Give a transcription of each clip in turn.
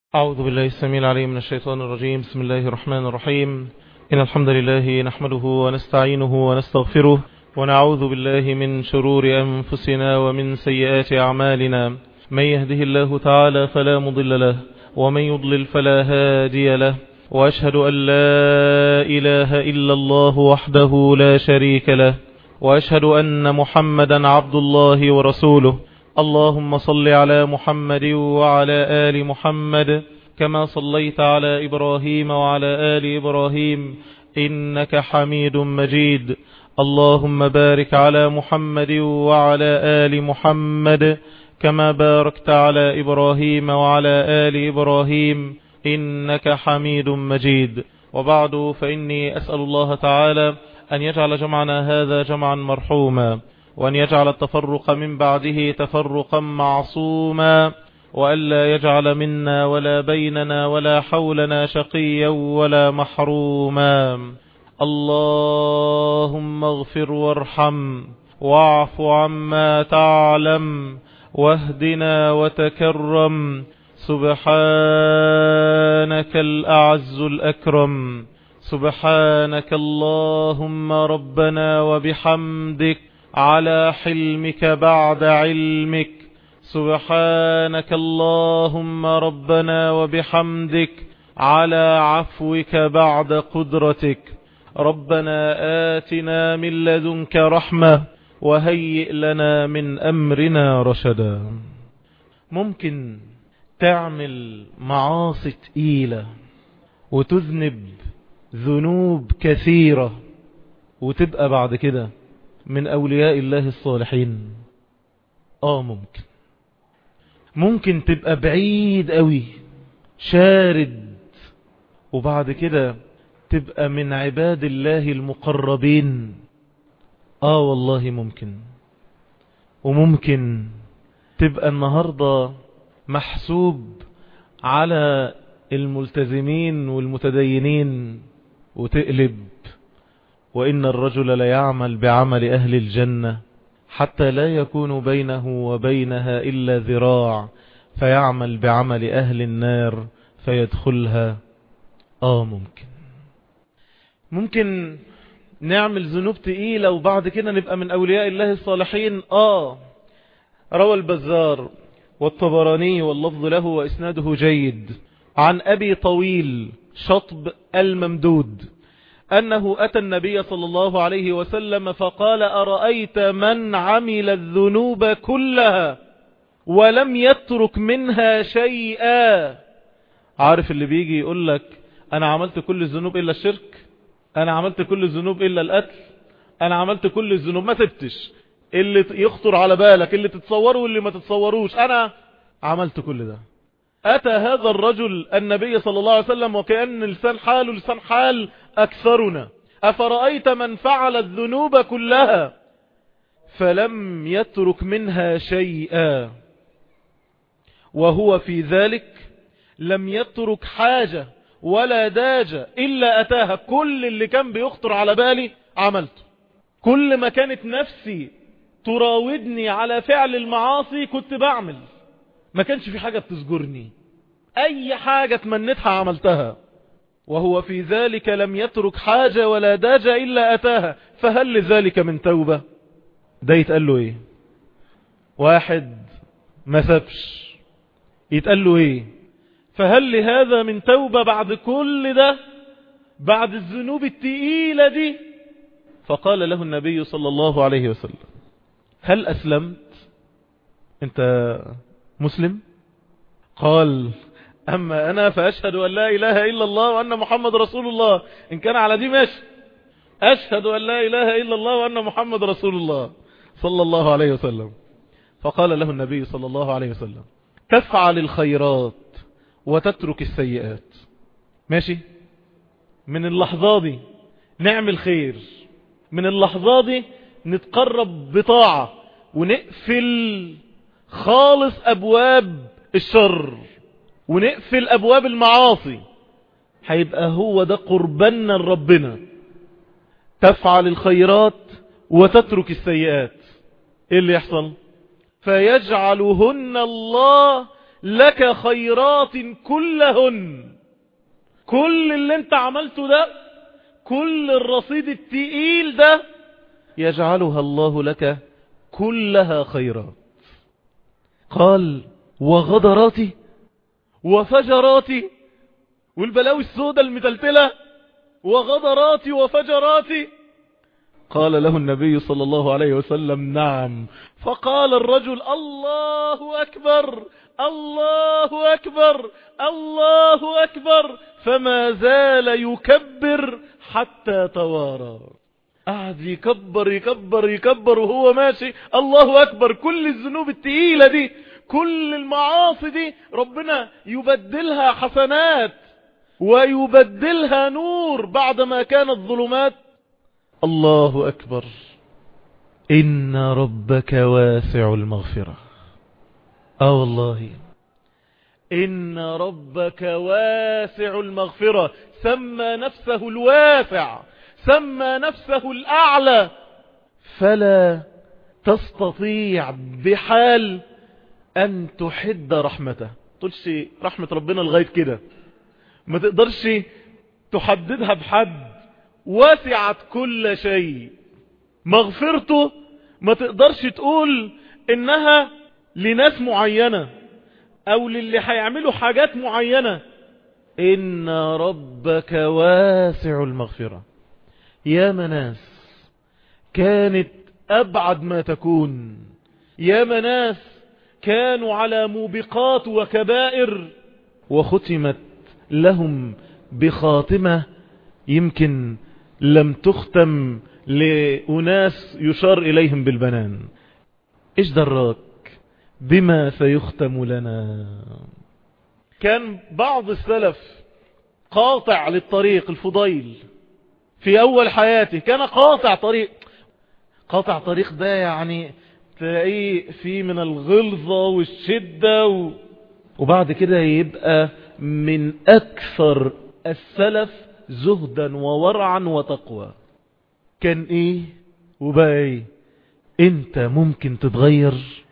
أعوذ بالله السميع العليم من الشيطان الرجيم. بسم الله الرحمن الرحيم. إن الحمد لله نحمده ونستعينه ونستغفره ونعوذ بالله من شرور أنفسنا ومن سيئات أعمالنا. من يهده الله تعالى فلا مضل له ومن يضلل فلا هادي له، وأشهد أن لا إله إلا الله وحده لا شريك له، وأشهد أن محمدا عبد الله ورسوله. اللهم صل على محمد وعلى آل محمد كما صليت على إبراهيم وعلى آل إبراهيم إنك حميد مجيد. اللهم بارك على محمد وعلى آل محمد كما باركت على إبراهيم وعلى آل إبراهيم إنك حميد مجيد. وبعد، فإني أسأل الله تعالى أن يجعل جمعنا هذا جمعا مرحوما، وأن يجعل التفرق من بعده تفرقا معصوما، وألا يجعل منا ولا بيننا ولا حولنا شقيا ولا محروما. اللهم اغفر وارحم واعف عما تعلم واهدنا وتكرم. سبحانك الأعز الأكرم، سبحانك اللهم ربنا وبحمدك على حلمك بعد علمك. سبحانك اللهم ربنا وبحمدك على عفوك بعد قدرتك. ربنا آتنا من لدنك رحمة وهيئ لنا من أمرنا رشدا. ممكن تعمل معاصي تقيلة وتذنب ذنوب كثيرة وتبقى بعد كده من أولياء الله الصالحين. ممكن تبقى بعيد قوي شارد وبعد كده تبقى من عباد الله المقربين. والله ممكن. وممكن تبقى النهاردة محسوب على الملتزمين والمتدينين وتقلب. وإن الرجل ليعمل بعمل أهل الجنة حتى لا يكون بينه وبينها إلا ذراع، فيعمل بعمل أهل النار فيدخلها. ممكن نعمل ذنوب تقيلة وبعد كده نبقى من أولياء الله الصالحين. روى البزار والطبراني واللفظ له وإسناده جيد عن أبي طويل شطب الممدود أنه أتى النبي صلى الله عليه وسلم فقال: أرأيت من عمل الذنوب كلها ولم يترك منها شيئا؟ عارف اللي بيجي يقول لك أنا عملت كل الذنوب إلا الشرك، أنا عملت كل الذنوب إلا القتل، أنا عملت كل الذنوب، ما سبتش اللي يخطر على بالك، اللي تتصوره واللي ما تتصوروش، أنا عملت كل ده. أتى هذا الرجل النبي صلى الله عليه وسلم وكأن لسان حاله لسان حال أكثرنا: أفرأيت من فعل الذنوب كلها فلم يترك منها شيئا وهو في ذلك لم يترك حاجة ولا داجة إلا أتاها. كل اللي كان بيخطر على بالي عملته، كل ما كانت نفسي تراودني على فعل المعاصي كنت بعمل، ما كانش في حاجة بتزجرني، أي حاجة تمنتها عملتها. وهو في ذلك لم يترك حاجة ولا داجة إلا أتاها، فهل لذلك من توبة؟ ده يتقال له إيه؟ واحد ما سبش يتقال له إيه؟ فهل لهذا من توبة بعد كل ده، بعد الذنوب التقيلة دي؟ فقال له النبي صلى الله عليه وسلم: هل أسلمت؟ أنت مسلم؟ قال: أما أنا فأشهد أن لا إله إلا الله وأن محمد رسول الله. إن كان على دي ماشي، أشهد أن لا إله إلا الله وأن محمد رسول الله صلى الله عليه وسلم. فقال له النبي صلى الله عليه وسلم: تفعل الخيرات وتترك السيئات. ماشي، من اللحظة دي نعمل خير، من اللحظة دي نتقرب بطاعة ونقفل خالص أبواب الشر ونقفل أبواب المعاصي، هيبقى هو ده قربنا لربنا. تفعل الخيرات وتترك السيئات، ايه اللي يحصل؟ فيجعلهن الله لك خيرات كلهن. كل اللي انت عملته ده، كل الرصيد التقيل ده، يجعلها الله لك كلها خيرات. قال وغدراتي وفجراتي، والبلاوي السوداء المتلتلة، وغدراتي وفجراتي. قال له النبي صلى الله عليه وسلم نعم. فقال الرجل الله أكبر الله أكبر الله أكبر، فما زال يكبر حتى توارى. قعد يكبر يكبر يكبر وهو ماشي الله أكبر. كل الذنوب التقيلة دي، كل المعاصي دي، ربنا يبدلها حسنات ويبدلها نور بعدما كانت ظلمات. الله أكبر. إن ربك واسع المغفرة. والله إن ربك واسع المغفرة. سمى نفسه الواسع، سمى نفسه الأعلى، فلا تستطيع بحال أن تحد رحمته. تقولش رحمة ربنا لغاية كده، ما تقدرش تحددها بحد. واسعت كل شيء. مغفرته ما تقدرش تقول إنها لناس معينة أو للي هيعملوا حاجات معينة. إن ربك واسع المغفرة. يا مناس كانت أبعد ما تكون، يا مناس كانوا على موبقات وكبائر، وختمت لهم بخاتمة يمكن لم تختم لأناس يشار إليهم بالبنان. إيش دراك بما سيختم لنا؟ كان بعض السلف قاطع للطريق. الفضيل في أول حياته كان قاطع طريق. قاطع طريق ده يعني تلاقيه فيه من الغلظة والشدة وبعد كده يبقى من أكثر السلف زهدا وورعا وتقوى. كان إيه وبقى إيه؟ أنت ممكن تتغير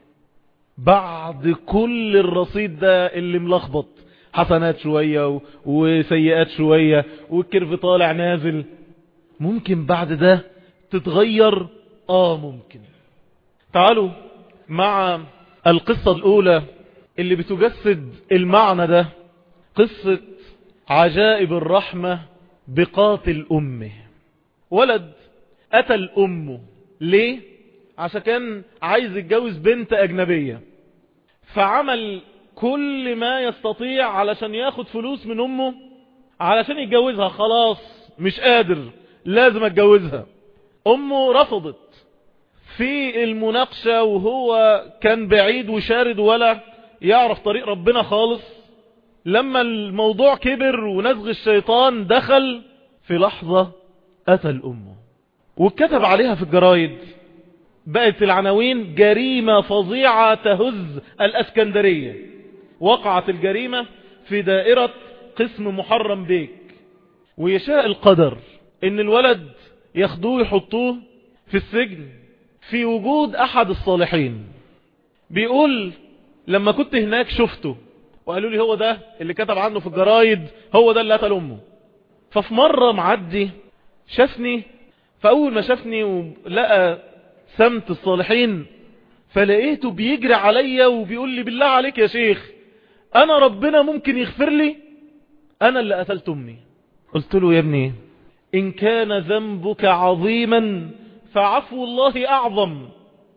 بعد كل الرصيد ده اللي ملخبط، حسنات شوية وسيئات شوية والكيرف طالع نازل. ممكن بعد ده تتغير. ممكن. تعالوا مع القصة الأولى اللي بتجسد المعنى ده. قصة عجائب الرحمة بقاتل أمه. ولد قتل أمه. ليه؟ عشان كان عايز يتجوز بنت أجنبية، فعمل كل ما يستطيع علشان ياخد فلوس من أمه علشان يتجوزها. خلاص مش قادر، لازم اتجوزها. أمه رفضت في المناقشة، وهو كان بعيد وشارد ولا يعرف طريق ربنا خالص. لما الموضوع كبر ونزغ الشيطان دخل، في لحظة قتل أمه وكتب عليها في الجرايد. بقت العناوين جريمة فظيعة تهز الأسكندرية. وقعت الجريمة في دائرة قسم محرم بيك. ويشاء القدر ان الولد ياخدوه يحطوه في السجن في وجود احد الصالحين. بيقول لما كنت هناك شفته وقالوا لي هو ده اللي كتب عنه في الجرايد، هو ده اللي قتل امه. ففي مرة معدي شافني، فاول ما شافني ولقى سمت الصالحين فلقيته بيجري عليا وبيقول لي بالله عليك يا شيخ، انا ربنا ممكن يغفر لي؟ انا اللي قتلت امي. قلت له يا ابني إن كان ذنبك عظيما فعفو الله أعظم.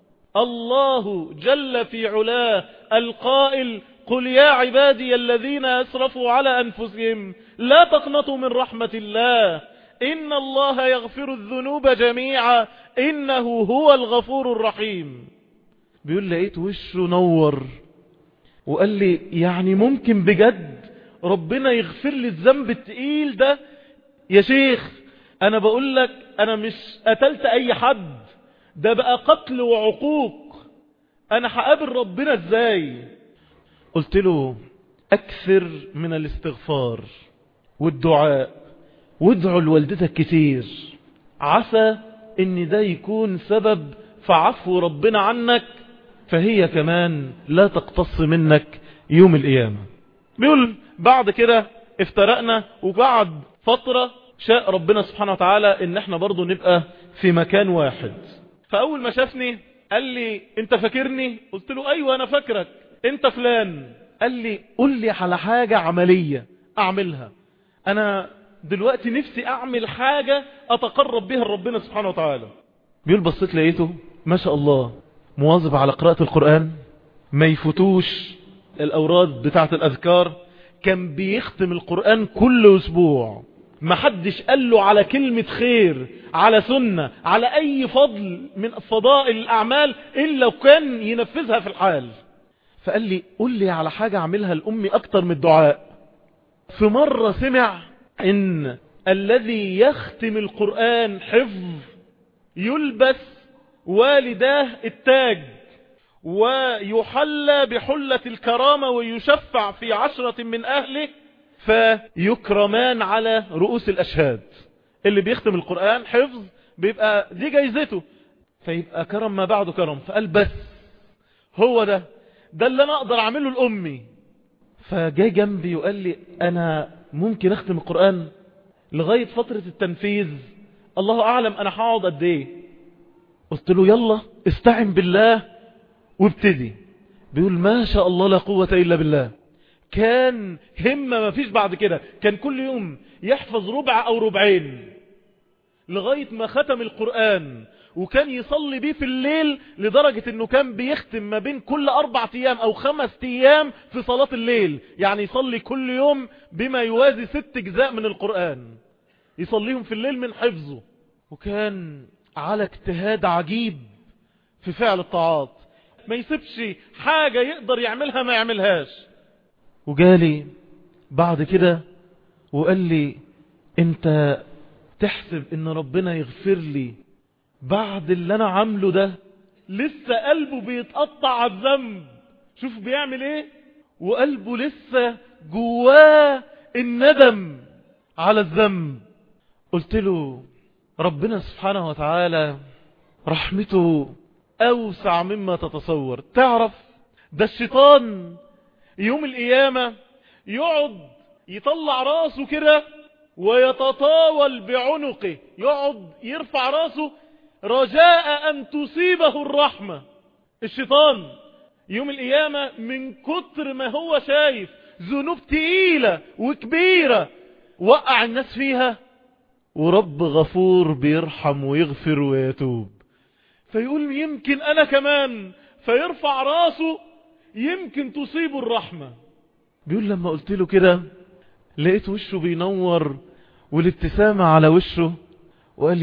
الله جل في علاه القائل قل يا عبادي الذين أسرفوا على أنفسهم لا تقنطوا من رحمة الله إن الله يغفر الذنوب جميعا إنه هو الغفور الرحيم. بيقول لقيت وشه نور وقال لي يعني ممكن بجد ربنا يغفر لي الذنب التقيل ده؟ يا شيخ انا بقول لك انا مش قتلت اي حد، ده بقى قتل وعقوق، انا هقابل ربنا ازاي؟ قلت له اكثر من الاستغفار والدعاء، وادعوا لوالدتك كتير، عسى ان ده يكون سبب في عفو ربنا عنك، فهي كمان لا تقتص منك يوم القيامة. بيقول بعد كده افترقنا، وبعد فترة شاء ربنا سبحانه وتعالى ان احنا برضو نبقى في مكان واحد. فاول ما شافني قال لي انت فاكرني؟ قلت له ايوه انا فاكرك، انت فلان. قال لي قل لي على حاجة عملية اعملها، انا دلوقتي نفسي اعمل حاجة اتقرب بها لربنا سبحانه وتعالى. بيقول بصيت لقيته ما شاء الله مواظب على قراءة القرآن، ما يفوتوش الاوراد بتاعة الاذكار، كان بيختم القرآن كل اسبوع، ما حدش قال له على كلمة خير، على سنة، على اي فضل من فضائل الاعمال الا وكان ينفذها في الحال. فقال لي قل لي على حاجة اعملها لامي اكتر من الدعاء. في مرة سمع ان الذي يختم القرآن حفظ يلبس والداه التاج ويحلى بحلة الكرامة ويشفع في 10 من اهله فيكرمان على رؤوس الاشهاد. اللي بيختم القرآن حفظ بيبقى دي جايزته، فيبقى كرم ما بعده كرم. فقال بس هو ده اللي انا اقدر اعمله لامي. فجاي جنبي وقال لي انا ممكن اختم القرآن لغاية فترة التنفيذ، الله اعلم انا هقعد قد ايه. قلت له يلا استعن بالله وابتدي. بيقول ما شاء الله لا قوة الا بالله، كان همة ما فيش بعد كده، كان كل يوم يحفظ ربع او ربعين لغاية ما ختم القرآن، وكان يصلي بيه في الليل لدرجة انه كان بيختم ما بين كل 4 ايام او 5 ايام في صلاة الليل، يعني يصلي كل يوم بما يوازي 6 اجزاء من القرآن يصليهم في الليل من حفظه. وكان على اجتهاد عجيب في فعل الطاعات، ما يسيبش حاجة يقدر يعملها ما يعملهاش. وجالي بعد كده وقال لي انت تحسب ان ربنا يغفر لي بعد اللي انا عامله ده؟ لسه قلبه بيتقطع على الذنب، شوف بيعمل ايه، وقلبه لسه جواه الندم على الذنب. قلت له ربنا سبحانه وتعالى رحمته اوسع مما تتصور. تعرف ده الشيطان يوم القيامة يقعد يطلع راسه كده ويتطاول بعنقه، يقعد يرفع راسه رجاء ان تصيبه الرحمة. الشيطان يوم القيامة من كتر ما هو شايف ذنوب تقيلة وكبيرة وقع الناس فيها، ورب غفور بيرحم ويغفر ويتوب، فيقول يمكن انا كمان، فيرفع راسه يمكن تصيبه الرحمة. بيقول لما قلت له كده لقيت وشه بينور والابتسامة على وشه، وقال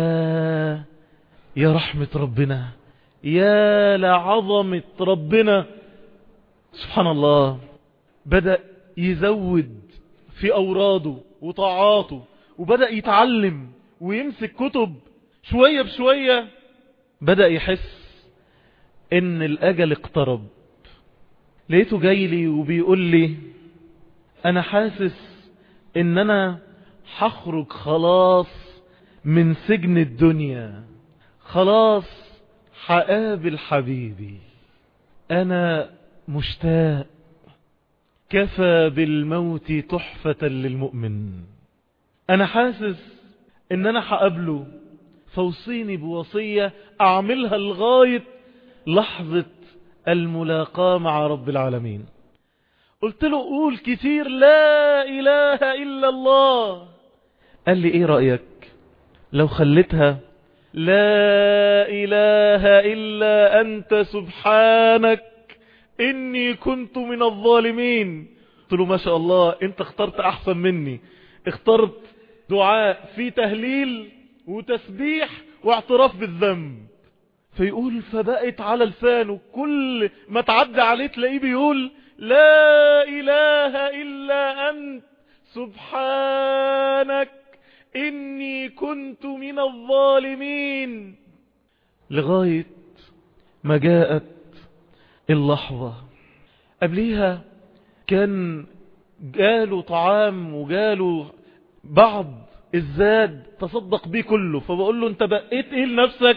يا رحمة ربنا، يا لعظمة ربنا. سبحان الله، بدأ يزود في أوراده وطاعاته، وبدأ يتعلم ويمسك كتب شوية بشوية. بدأ يحس ان الأجل اقترب. لقيته جاي لي وبيقول لي انا حاسس ان انا هخرج خلاص من سجن الدنيا، خلاص هقابل حبيبي، انا مشتاق، كفى بالموت تحفة للمؤمن. انا حاسس ان انا هقابله، فوصيني بوصية اعملها لغاية لحظة الملاقاة مع رب العالمين. قلت له قول كتير لا اله الا الله. قال لي ايه رأيك لو خليتها لا اله الا انت سبحانك اني كنت من الظالمين. قلت له ما شاء الله انت اخترت احسن مني، اخترت دعاء في تهليل وتسبيح واعتراف بالذنب. فيقول فبقت على لسانه كل ما تعدى عليه تلاقيه بيقول لا اله الا انت سبحانك اني كنت من الظالمين، لغاية ما جاءت اللحظة. قبليها كان جاله طعام وجاله بعض الزاد تصدق بيه كله، فبقول له انت بقيت ايه لنفسك؟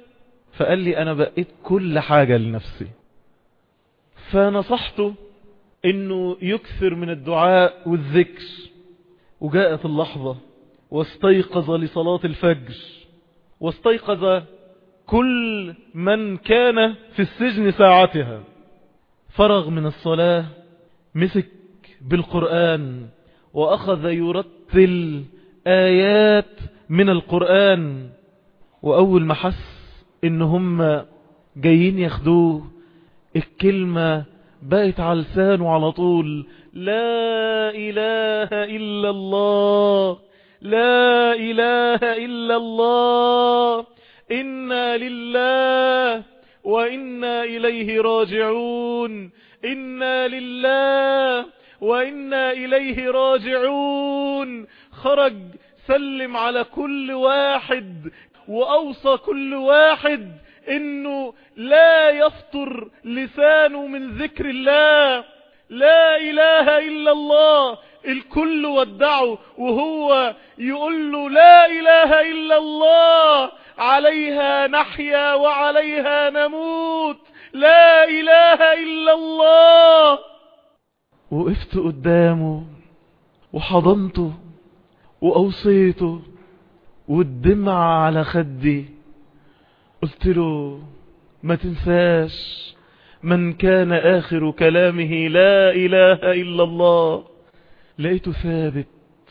فقال لي انا بقيت كل حاجة لنفسي. فنصحته انه يكثر من الدعاء والذكر. وجاءت اللحظة واستيقظ لصلاة الفجر، واستيقظ كل من كان في السجن ساعتها. فرغ من الصلاة، مسك بالقرآن وأخذ يرتل آيات من القرآن. وأول ما حس إن هم جايين ياخدوه، الكلمة بقت على لسانه على طول: لا إله إلا الله، لا إله إلا الله، إنا لله وإنا إليه راجعون، إنا لله وإنا إليه راجعون. خرج سلم على كل واحد، وأوصى كل واحد إنه لا يفطر لسانه من ذكر الله، لا إله إلا الله. الكل ودعه وهو يقول له: لا إله إلا الله، عليها نحيا وعليها نموت، لا إله إلا الله. وقفت قدامه وحضنته وأوصيته والدمع على خدي. قلت له: ما تنساش من كان آخر كلامه لا إله إلا الله. لقيته ثابت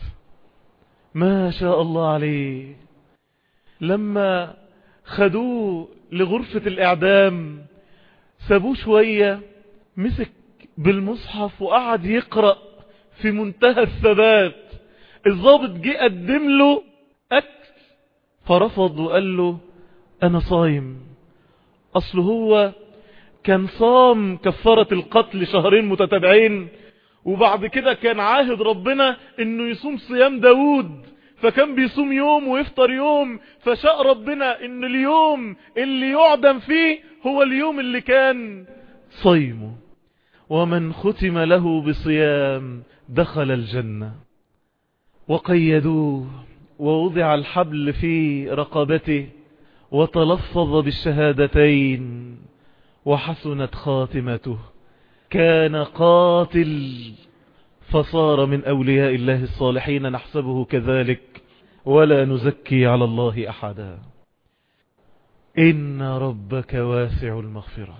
ما شاء الله عليه. لما خدوه لغرفة الإعدام سابوه شوية، مسك بالمصحف وقعد يقرأ في منتهى الثبات. الضابط جه قدم له أكل فرفض وقال له: أنا صايم. أصله هو كان صام كفارة القتل 2 متتابعين، وبعد كده كان عاهد ربنا انه يصوم صيام داود، فكان بيصوم يوم ويفطر يوم. فشاء ربنا ان اليوم اللي يعدم فيه هو اليوم اللي كان صيمه. ومن ختم له بصيام دخل الجنة. وقيدوه ووضع الحبل في رقبته وتلفظ بالشهادتين وحسنت خاتمته. كان قاتل فصار من أولياء الله الصالحين، نحسبه كذلك ولا نزكي على الله أحدا. إن ربك واسع المغفرة.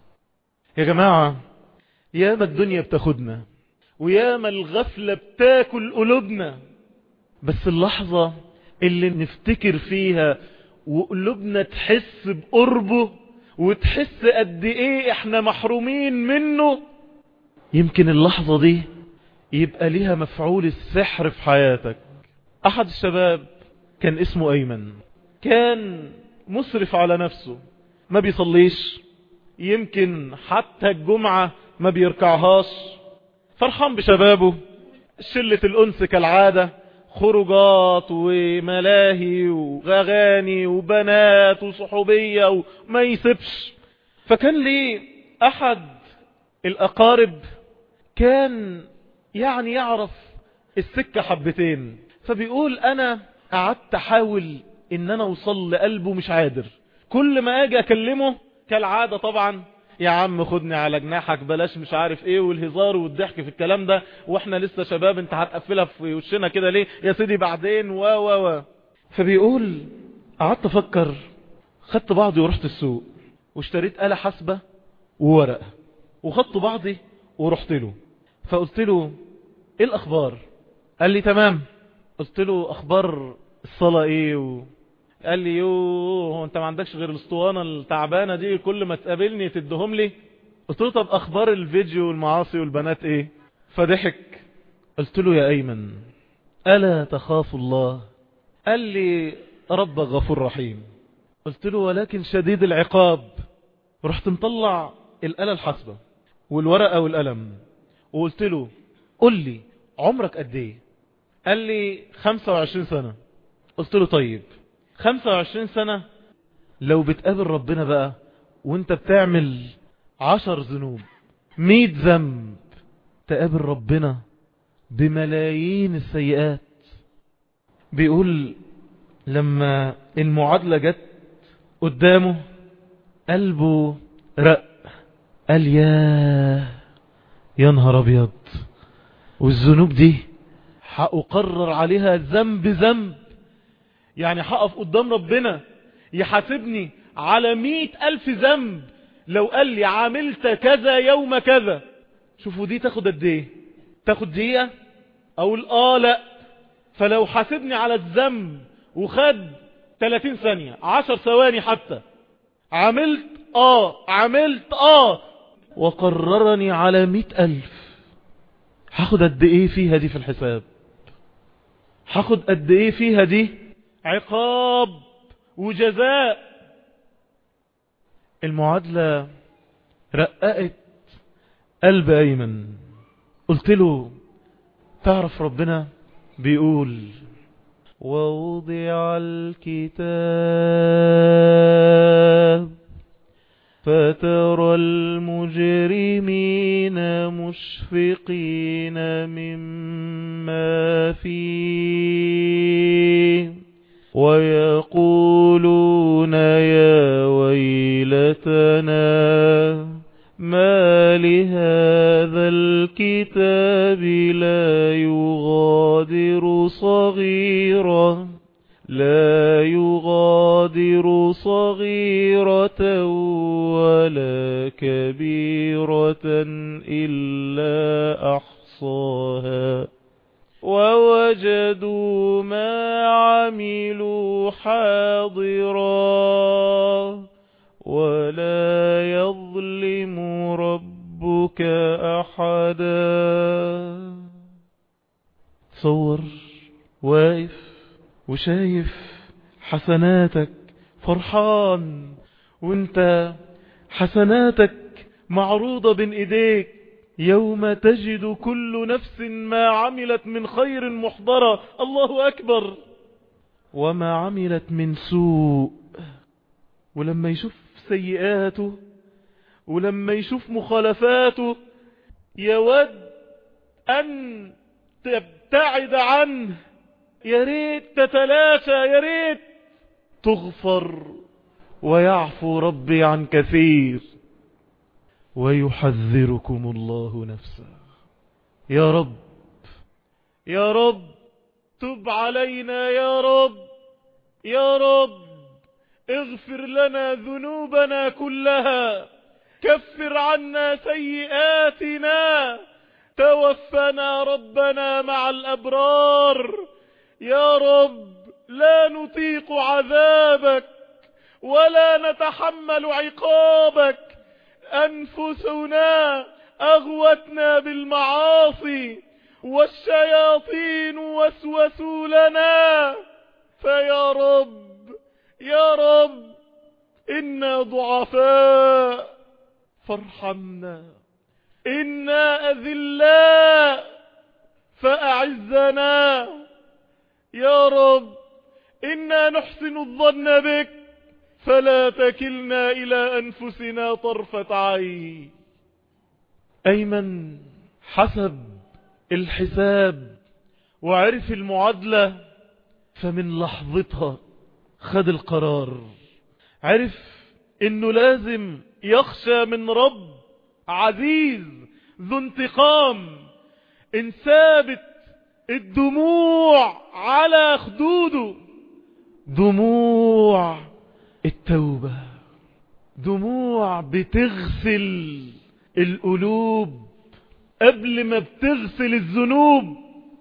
يا جماعة، ياما الدنيا بتاخدنا وياما الغفلة بتاكل قلوبنا، بس اللحظة اللي نفتكر فيها وقلوبنا تحس بقربه وتحس قد ايه احنا محرومين منه، يمكن اللحظة دي يبقى ليها مفعول السحر في حياتك. احد الشباب كان اسمه ايمن، كان مسرف على نفسه، ما بيصليش، يمكن حتى الجمعة ما بيركعهاش. فرحان بشبابه، شلة الأنس كالعادة، خروجات وملاهي وغغاني وبنات وصحوبية وما يسيبش. فكان لي أحد الأقارب كان يعني يعرف السكة حبتين، فبيقول: أنا قعدت أحاول إن أنا أوصل لقلبه، مش قادر. كل ما أجي أكلمه كالعادة طبعا: يا عم خدني على جناحك، بلاش مش عارف ايه، والهزار والضحك في الكلام ده، واحنا لسه شباب، انت هتقفلها في وشنا كده ليه يا سيدي بعدين و فبيقول: قعدت افكر، خدت بعضي ورحت السوق واشتريت آلة حاسبة وورقة، وخدت بعضي ورحت له. فقلت له: ايه الاخبار؟ قال لي: تمام. قلت له: اخبار الصلاة ايه؟ قال لي: يوه، انت ما عندكش غير الاسطوانة التعبانة دي، كل ما تقابلني تدهم لي. قلت له: طب اخبار الفيديو والمعاصي والبنات ايه؟ فضحك. قلت له: يا ايمن، الا تخاف الله؟ قال لي: رب غفور رحيم. قلت له: ولكن شديد العقاب. رحت مطلع الآلة الحاسبة والورقة والقلم وقلت له: قل لي عمرك قد ايه؟ قال لي: 25 سنة. قلت له: طيب 25 سنة لو بتقابل ربنا بقى وانت بتعمل 10 ذنوب 100 ذنب، تقابل ربنا بملايين السيئات. بيقول: لما المعادلة جت قدامه قلبه رق، قال: يا نهار ابيض، والذنوب دي هأقرر عليها ذنب ذنب. يعني هقف قدام ربنا يحاسبني على 100,000 ذنب لو قال لي عملت كذا يوم كذا. شوفوا دي تاخد قد ايه؟ تاخد دقيقة؟ اقول لا. فلو حاسبني على الذنب وخد 30 ثانية 10 ثواني حتى، عملت وقررني على 100,000، هاخد قد ايه فيها دي في الحساب؟ هاخد قد ايه فيها دي عقاب وجزاء؟ المعادلة رققت قلب أيمن. قلت له تعرف ربنا بيقول ووضع الكتاب فترى المجرمين مشفقين مما فيه ويقولون يا ويلتنا ما لهذا الكتاب لا يغادر صغيرة ولا كبيرة إلا أحصاها ووجدوا ما عملوا حاضرا ولا يظلم ربك أحدا. تصور واقف وشايف حسناتك فرحان، وانت حسناتك معروضة بين ايديك، يوم تجد كل نفس ما عملت من خير محضرة، الله أكبر، وما عملت من سوء. ولما يشوف سيئاته ولما يشوف مخالفاته يود أن تبتعد عنه، يا ريت تتلاشى، يا ريت تغفر، ويعفو ربي عن كثير. ويحذركم الله نفسه. يا رب يا رب تب علينا، يا رب يا رب اغفر لنا ذنوبنا كلها، كفر عنا سيئاتنا، توفنا ربنا مع الأبرار. يا رب لا نطيق عذابك ولا نتحمل عقابك، أنفسنا أغوتنا بالمعاصي والشياطين وسوسوا لنا، فيا رب يا رب إنا ضعفاء فارحمنا، إنا أذلاء فأعزنا، يا رب إنا نحسن الظن بك فلا تكلنا إلى أنفسنا طرفة عين. أيمن حسب الحساب وعرف المعادلة، فمن لحظتها خد القرار، عرف إنه لازم يخشى من رب عزيز ذو انتقام. انسابت الدموع على خدوده، دموع التوبة، دموع بتغسل القلوب قبل ما بتغسل الذنوب.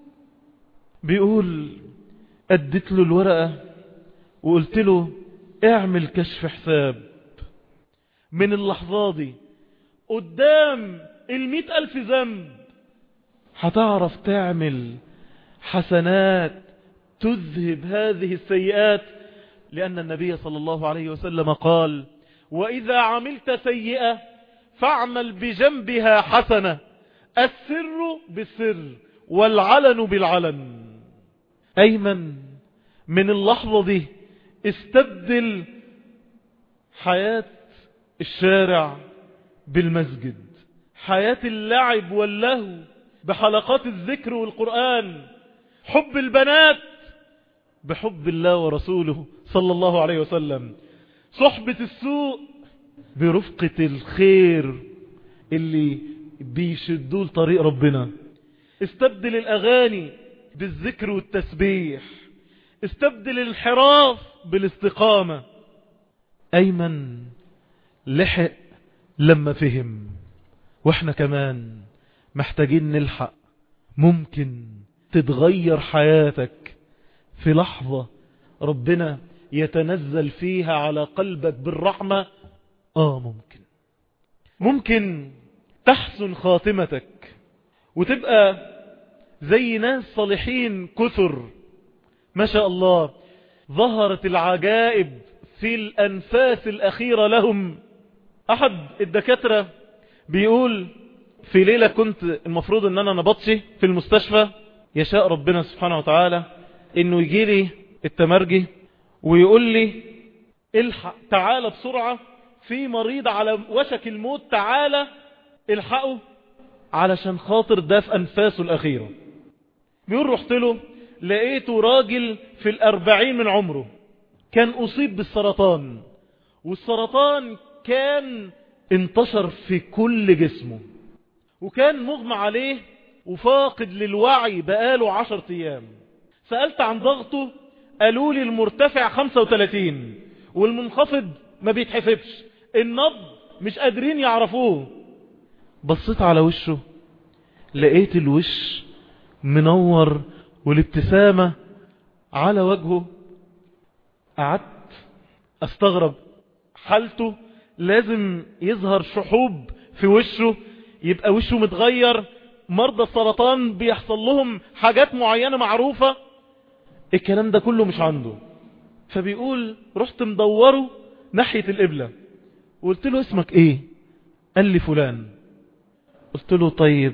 بيقول اديت له الورقة وقلت له اعمل كشف حساب من اللحظة دي قدام 100,000 ذنب، هتعرف تعمل حسنات تذهب هذه السيئات. لأن النبي صلى الله عليه وسلم قال وإذا عملت سيئة فاعمل بجنبها حسنة، السر بالسر والعلن بالعلن. أيمن من اللحظة دي استبدل حياة الشارع بالمسجد، حياة اللعب واللهو بحلقات الذكر والقرآن، حب البنات بحب الله ورسوله صلى الله عليه وسلم، صحبة السوء برفقة الخير اللي بيشدوا لطريق ربنا. استبدل الأغاني بالذكر والتسبيح، استبدل الانحراف بالاستقامة. أيمن لحق لما فهم، واحنا كمان محتاجين نلحق. ممكن تتغير حياتك في لحظة ربنا يتنزل فيها على قلبك بالرحمة. ممكن تحسن خاتمتك وتبقى زي ناس صالحين كثر ما شاء الله. ظهرت العجائب في الأنفاس الأخيرة لهم. أحد الدكاترة بيقول في ليلة كنت المفروض ان انا نبطشي في المستشفى، يشاء ربنا سبحانه وتعالى انه يجي لي التمرجي ويقول لي الحق تعالى بسرعة، في مريض على وشك الموت، تعالى الحقه علشان خاطر ده في أنفاسه الأخيرة. بيقول رحت له لقيته راجل في 40 من عمره، كان أصيب بالسرطان، والسرطان كان انتشر في كل جسمه، وكان مغمى عليه وفاقد للوعي بقاله 10 أيام. سألت عن ضغطه، قالوا لي المرتفع 35 والمنخفض ما بيتحسبش، النبض مش قادرين يعرفوه. بصيت على وشه لقيت الوش منور والابتسامة على وجهه. قعدت استغرب حالته، لازم يظهر شحوب في وشه، يبقى وشه متغير. مرضى السرطان بيحصل لهم حاجات معينة معروفة، الكلام ده كله مش عنده. فبيقول رحت مدوره ناحية القبلة وقلت له اسمك ايه؟ قال لي فلان. قلت له طيب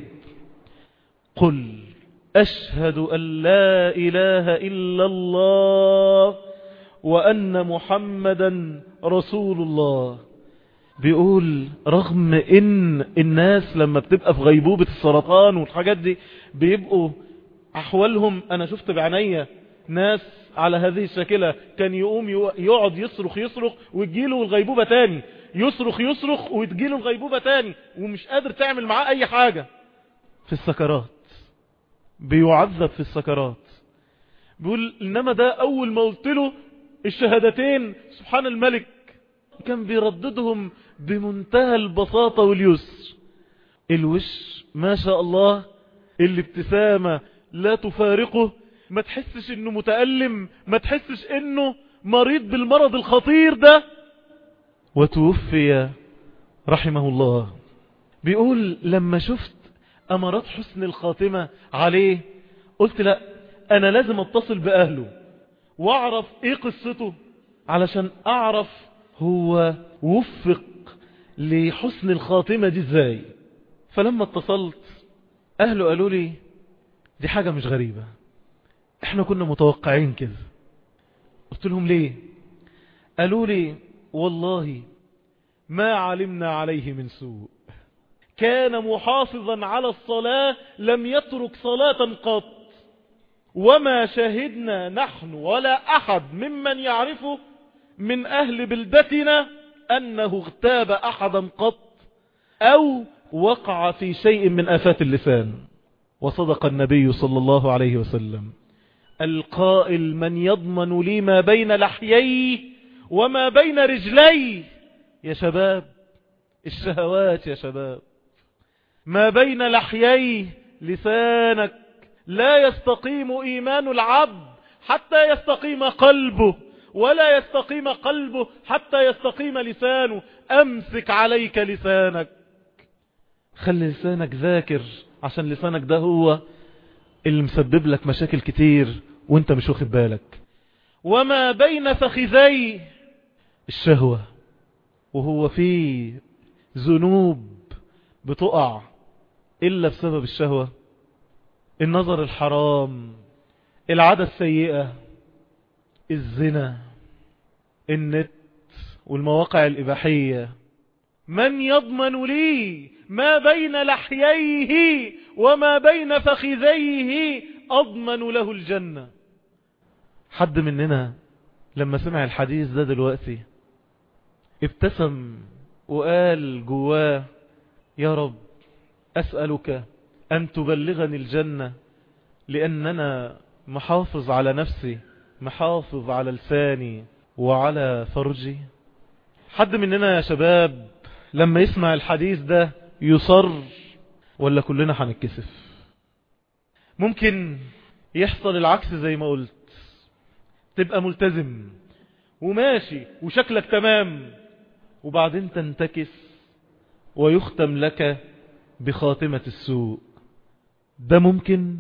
قل أشهد أن لا إله إلا الله وأن محمدا رسول الله. بيقول رغم ان الناس لما بتبقى في غيبوبة السرطان والحاجات دي بيبقوا احوالهم، انا شفت بعينيا ناس على هذه الشكلة كان يقوم يقعد يصرخ وتجيله الغيبوبة تاني، يصرخ وتجيله الغيبوبة تاني، ومش قادر تعمل معاه اي حاجة. في السكرات بيعذب في السكرات. بيقول انما ده اول ما قلت له الشهادتين سبحان الملك كان بيرددهم بمنتهى البساطة واليسر. الوش ما شاء الله، الابتسامة لا تفارقه، ما تحسش انه متألم، ما تحسش انه مريض بالمرض الخطير ده. وتوفي رحمه الله. بيقول لما شفت امارات حسن الخاتمة عليه قلت لا، انا لازم اتصل باهله واعرف ايه قصته علشان اعرف هو وفق لحسن الخاتمة دي ازاي. فلما اتصلت اهله قالوا لي دي حاجة مش غريبة، احنا كنا متوقعين كده. قلت لهم ليه؟ قالوا لي والله ما علمنا عليه من سوء، كان محافظا على الصلاة، لم يترك صلاة قط، وما شهدنا نحن ولا أحد ممن يعرفه من أهل بلدتنا أنه اغتاب أحدا قط أو وقع في شيء من آفات اللسان. وصدق النبي صلى الله عليه وسلم القائل من يضمن لي ما بين لحيي وما بين رجلي. يا شباب الشهوات، يا شباب ما بين لحيي لسانك، لا يستقيم إيمان العبد حتى يستقيم قلبه، ولا يستقيم قلبه حتى يستقيم لسانه. أمسك عليك لسانك، خلي لسانك ذاكر، عشان لسانك ده هو اللي مسبب لك مشاكل كتير وانت مش واخد بالك. وما بين فخذي الشهوة، وهو في ذنوب بتقع إلا بسبب الشهوة، النظر الحرام، العادة السيئة، الزنا، النت والمواقع الإباحية. من يضمن لي ما بين لحييه وما بين فخذيه أضمن له الجنة. حد مننا لما سمع الحديث ده دلوقتي ابتسم وقال جواه يا رب أسألك أن تبلغني الجنة، لأننا محافظ على نفسي، محافظ على لساني وعلى فرجي. حد مننا يا شباب لما يسمع الحديث ده يصر، ولا كلنا هنتكسف؟ ممكن يحصل العكس زي ما قلت، تبقى ملتزم وماشي وشكلك تمام، وبعدين تنتكس ويختم لك بخاتمة السوء. ده ممكن؟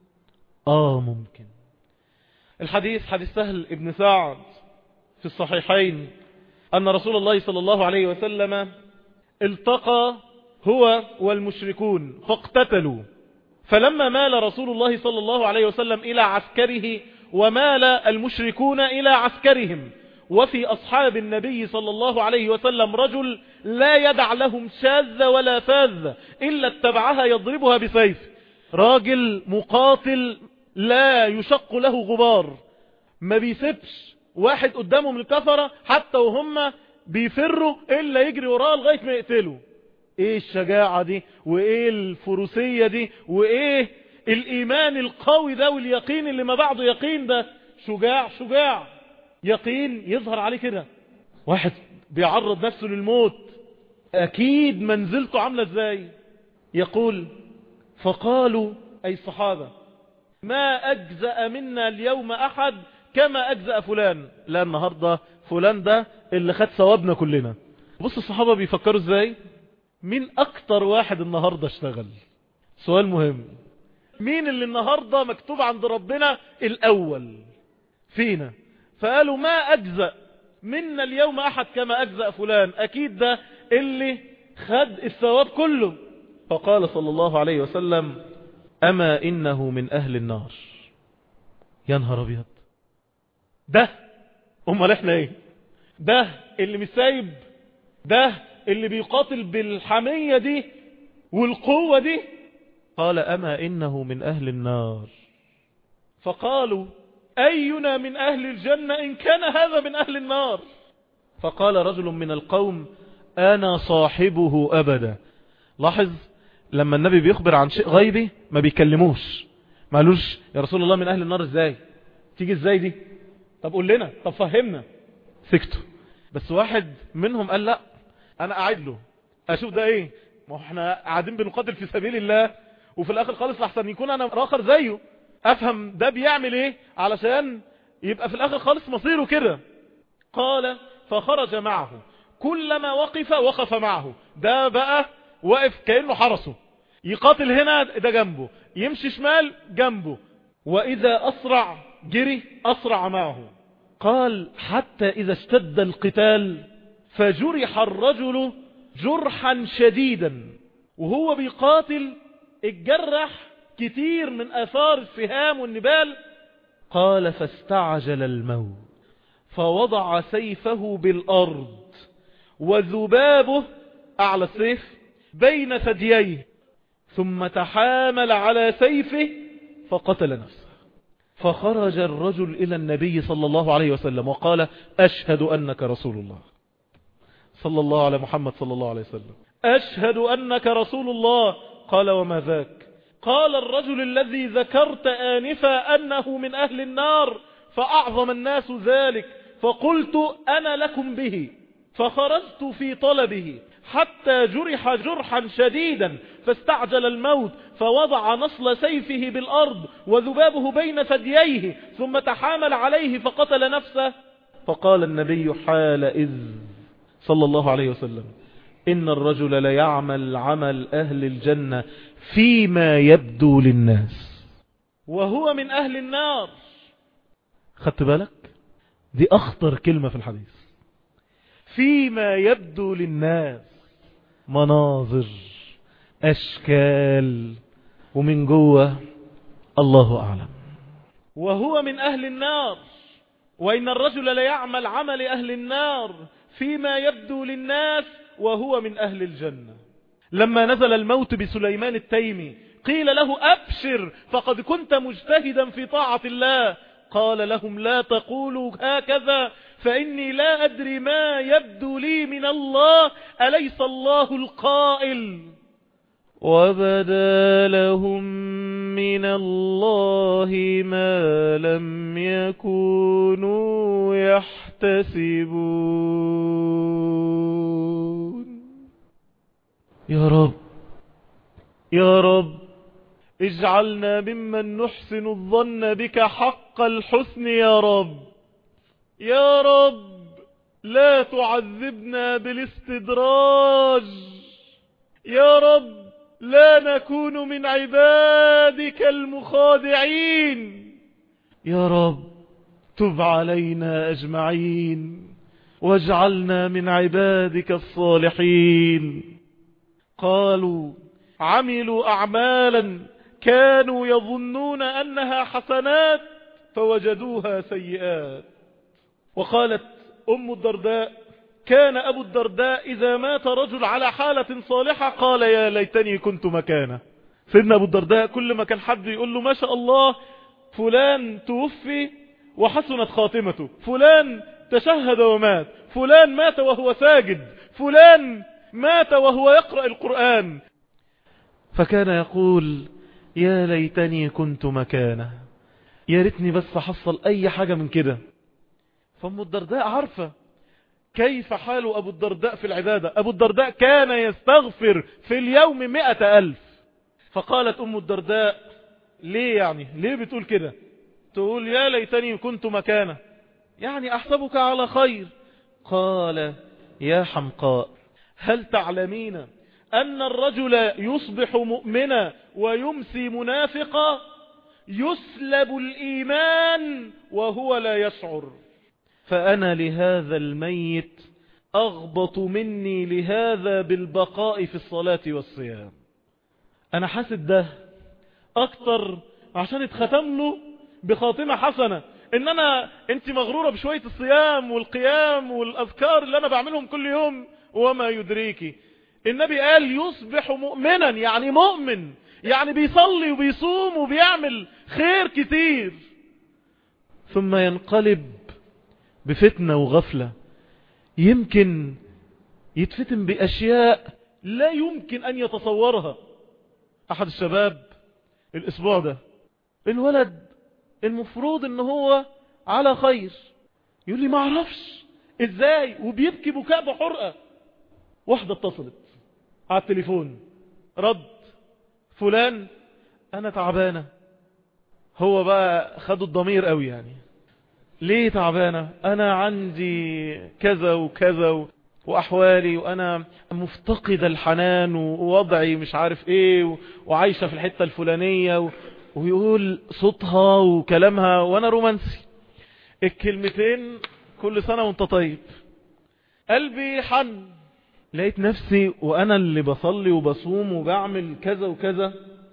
ممكن. الحديث حديث سهل ابن سعد في الصحيحين أن رسول الله صلى الله عليه وسلم التقى هو والمشركون فاقتتلوا، فلما مال رسول الله صلى الله عليه وسلم إلى عسكره ومال المشركون إلى عسكرهم، وفي أصحاب النبي صلى الله عليه وسلم رجل لا يدع لهم شاذ ولا فاذ إلا اتبعها يضربها بسيف، راجل مقاتل لا يشق له غبار، ما بيسيبش واحد قدامهم الكفرة حتى وهم بيفروا إلا يجري وراه لغاية ما يقتلوا. ايه الشجاعة دي، وايه الفروسية دي، وايه الإيمان القوي ده، واليقين اللي ما بعده يقين ده. شجاع يقين يظهر عليه كده. واحد بيعرض نفسه للموت، أكيد منزلته عاملة ازاي. يقول فقالوا أي الصحابة ما أجزأ منا اليوم أحد كما أجزأ فلان. لا، النهاردة فلان ده اللي خد ثوابنا كلنا. بص الصحابة بيفكروا ازاي. مين أكتر واحد النهاردة اشتغل؟ سؤال مهم. مين اللي النهاردة مكتوب عند ربنا الأول فينا؟ فقالوا ما أجزأ منا اليوم أحد كما أجزأ فلان، أكيد ده اللي خد الثواب كله. فقال صلى الله عليه وسلم أما إنه من أهل النار. يا نهار أبيض، ده أمال إحنا إيه؟ ده اللي مش سايب، ده اللي بيقاتل بالحمية دي والقوة دي. قال أما إنه من أهل النار. فقالوا أينا من أهل الجنة إن كان هذا من أهل النار. فقال رجل من القوم أنا صاحبه أبدا. لاحظ لما النبي بيخبر عن شيء غيبي ما بيكلموش، ما قالوش يا رسول الله من أهل النار ازاي، تيجي ازاي دي، طب قول لنا، طب فهمنا. سكتوا. بس واحد منهم قال لا انا قاعد له اشوف ده ايه، ما احنا قاعدين بنقاتل في سبيل الله، وفي الاخر خالص احسن يكون انا اخر زيه، افهم ده بيعمل ايه علشان يبقى في الاخر خالص مصيره كده. قال فخرج معه، كلما وقف معه. ده بقى واقف كأنه حرسه، يقاتل هنا ده جنبه، يمشي شمال جنبه، واذا اسرع جري اسرع معه. قال حتى اذا اشتد القتال فجرح الرجل جرحا شديدا، وهو بيقاتل اتجرح كتير من اثار السهام والنبال. قال فاستعجل الموت فوضع سيفه بالارض وذبابه اعلى السيف بين ثدييه، ثم تحامل على سيفه فقتل نفسه. فخرج الرجل الى النبي صلى الله عليه وسلم وقال اشهد انك رسول الله. صلى الله على محمد صلى الله عليه وسلم. أشهد أنك رسول الله. قال وما ذاك؟ قال الرجل الذي ذكرت آنفا أنه من أهل النار، فأعظم الناس ذلك، فقلت أنا لكم به، فخرجت في طلبه حتى جرح جرحا شديدا فاستعجل الموت، فوضع نصل سيفه بالأرض وذبابه بين ثدييه، ثم تحامل عليه فقتل نفسه. فقال النبي حال إذ صلى الله عليه وسلم إن الرجل ليعمل عمل أهل الجنة فيما يبدو للناس وهو من أهل النار. خدت بالك؟ دي أخطر كلمة في الحديث. فيما يبدو للناس، مناظر أشكال، ومن جوه الله أعلم. وهو من أهل النار، وإن الرجل ليعمل عمل أهل النار فيما يبدو للناس وهو من أهل الجنة. لما نزل الموت بسليمان التيمي قيل له أبشر فقد كنت مجتهدا في طاعة الله. قال لهم لا تقولوا هكذا فإني لا أدري ما يبدو لي من الله، أليس الله القائل وبدا لهم من الله ما لم يكونوا يحتسبون. يا رب يا رب اجعلنا ممن نحسن الظن بك حق الحسن يا رب. يا رب لا تعذبنا بالاستدراج. يا رب لا نكون من عبادك المخادعين. يا رب تب علينا أجمعين واجعلنا من عبادك الصالحين. قالوا عملوا أعمالا كانوا يظنون أنها حسنات فوجدوها سيئات. وقالت أم الدرداء كان أبو الدرداء إذا مات رجل على حالة صالحة قال يا ليتني كنت مكانه. سيدنا أبو الدرداء كل ما كان حد يقول له ما شاء الله فلان توفي وحسنت خاتمته، فلان تشهد ومات، فلان مات وهو ساجد، فلان مات وهو يقرأ القرآن، فكان يقول يا ليتني كنت مكانه، يا ريتني بس حصل أي حاجة من كده. فأم الدرداء عارفة كيف حال أبو الدرداء في العبادة. أبو الدرداء كان يستغفر في اليوم 100,000. فقالت أم الدرداء ليه يعني ليه بتقول كده؟ تقول يا ليتني كنت مكانه يعني أحسبك على خير. قال يا حمقاء هل تعلمين أن الرجل يصبح مؤمنا ويمسي منافقا؟ يسلب الإيمان وهو لا يشعر. فأنا لهذا الميت أغبط مني لهذا بالبقاء في الصلاة والصيام. أنا حاسد ده أكتر عشان اتختم له بخاتمة حسنة. انت مغرورة بشوية الصيام والقيام والأذكار اللي أنا بعملهم كل يوم وما يدريكي. النبي قال يصبح مؤمنا يعني مؤمن يعني بيصلي وبيصوم وبيعمل خير كتير ثم ينقلب بفتنة وغفلة، يمكن يتفتن بأشياء لا يمكن أن يتصورها. أحد الشباب الأسبوع ده الولد المفروض أنه هو على خير يقول لي ما أعرفش إزاي وبيبكي بكاء بحرقة. واحدة اتصلت على التليفون رد فلان أنا تعبانة. هو بقى خدوا الضمير قوي يعني ليه تعبانة؟ أنا عندي كذا وكذا وأحوالي وأنا مفتقد الحنان ووضعي مش عارف إيه وعايشة في الحتة الفلانية ويقول صوتها وكلامها وأنا رومانسي الكلمتين كل سنة وانت طيب. قلبي حن لقيت نفسي وأنا اللي بصلي وبصوم وبعمل كذا وكذا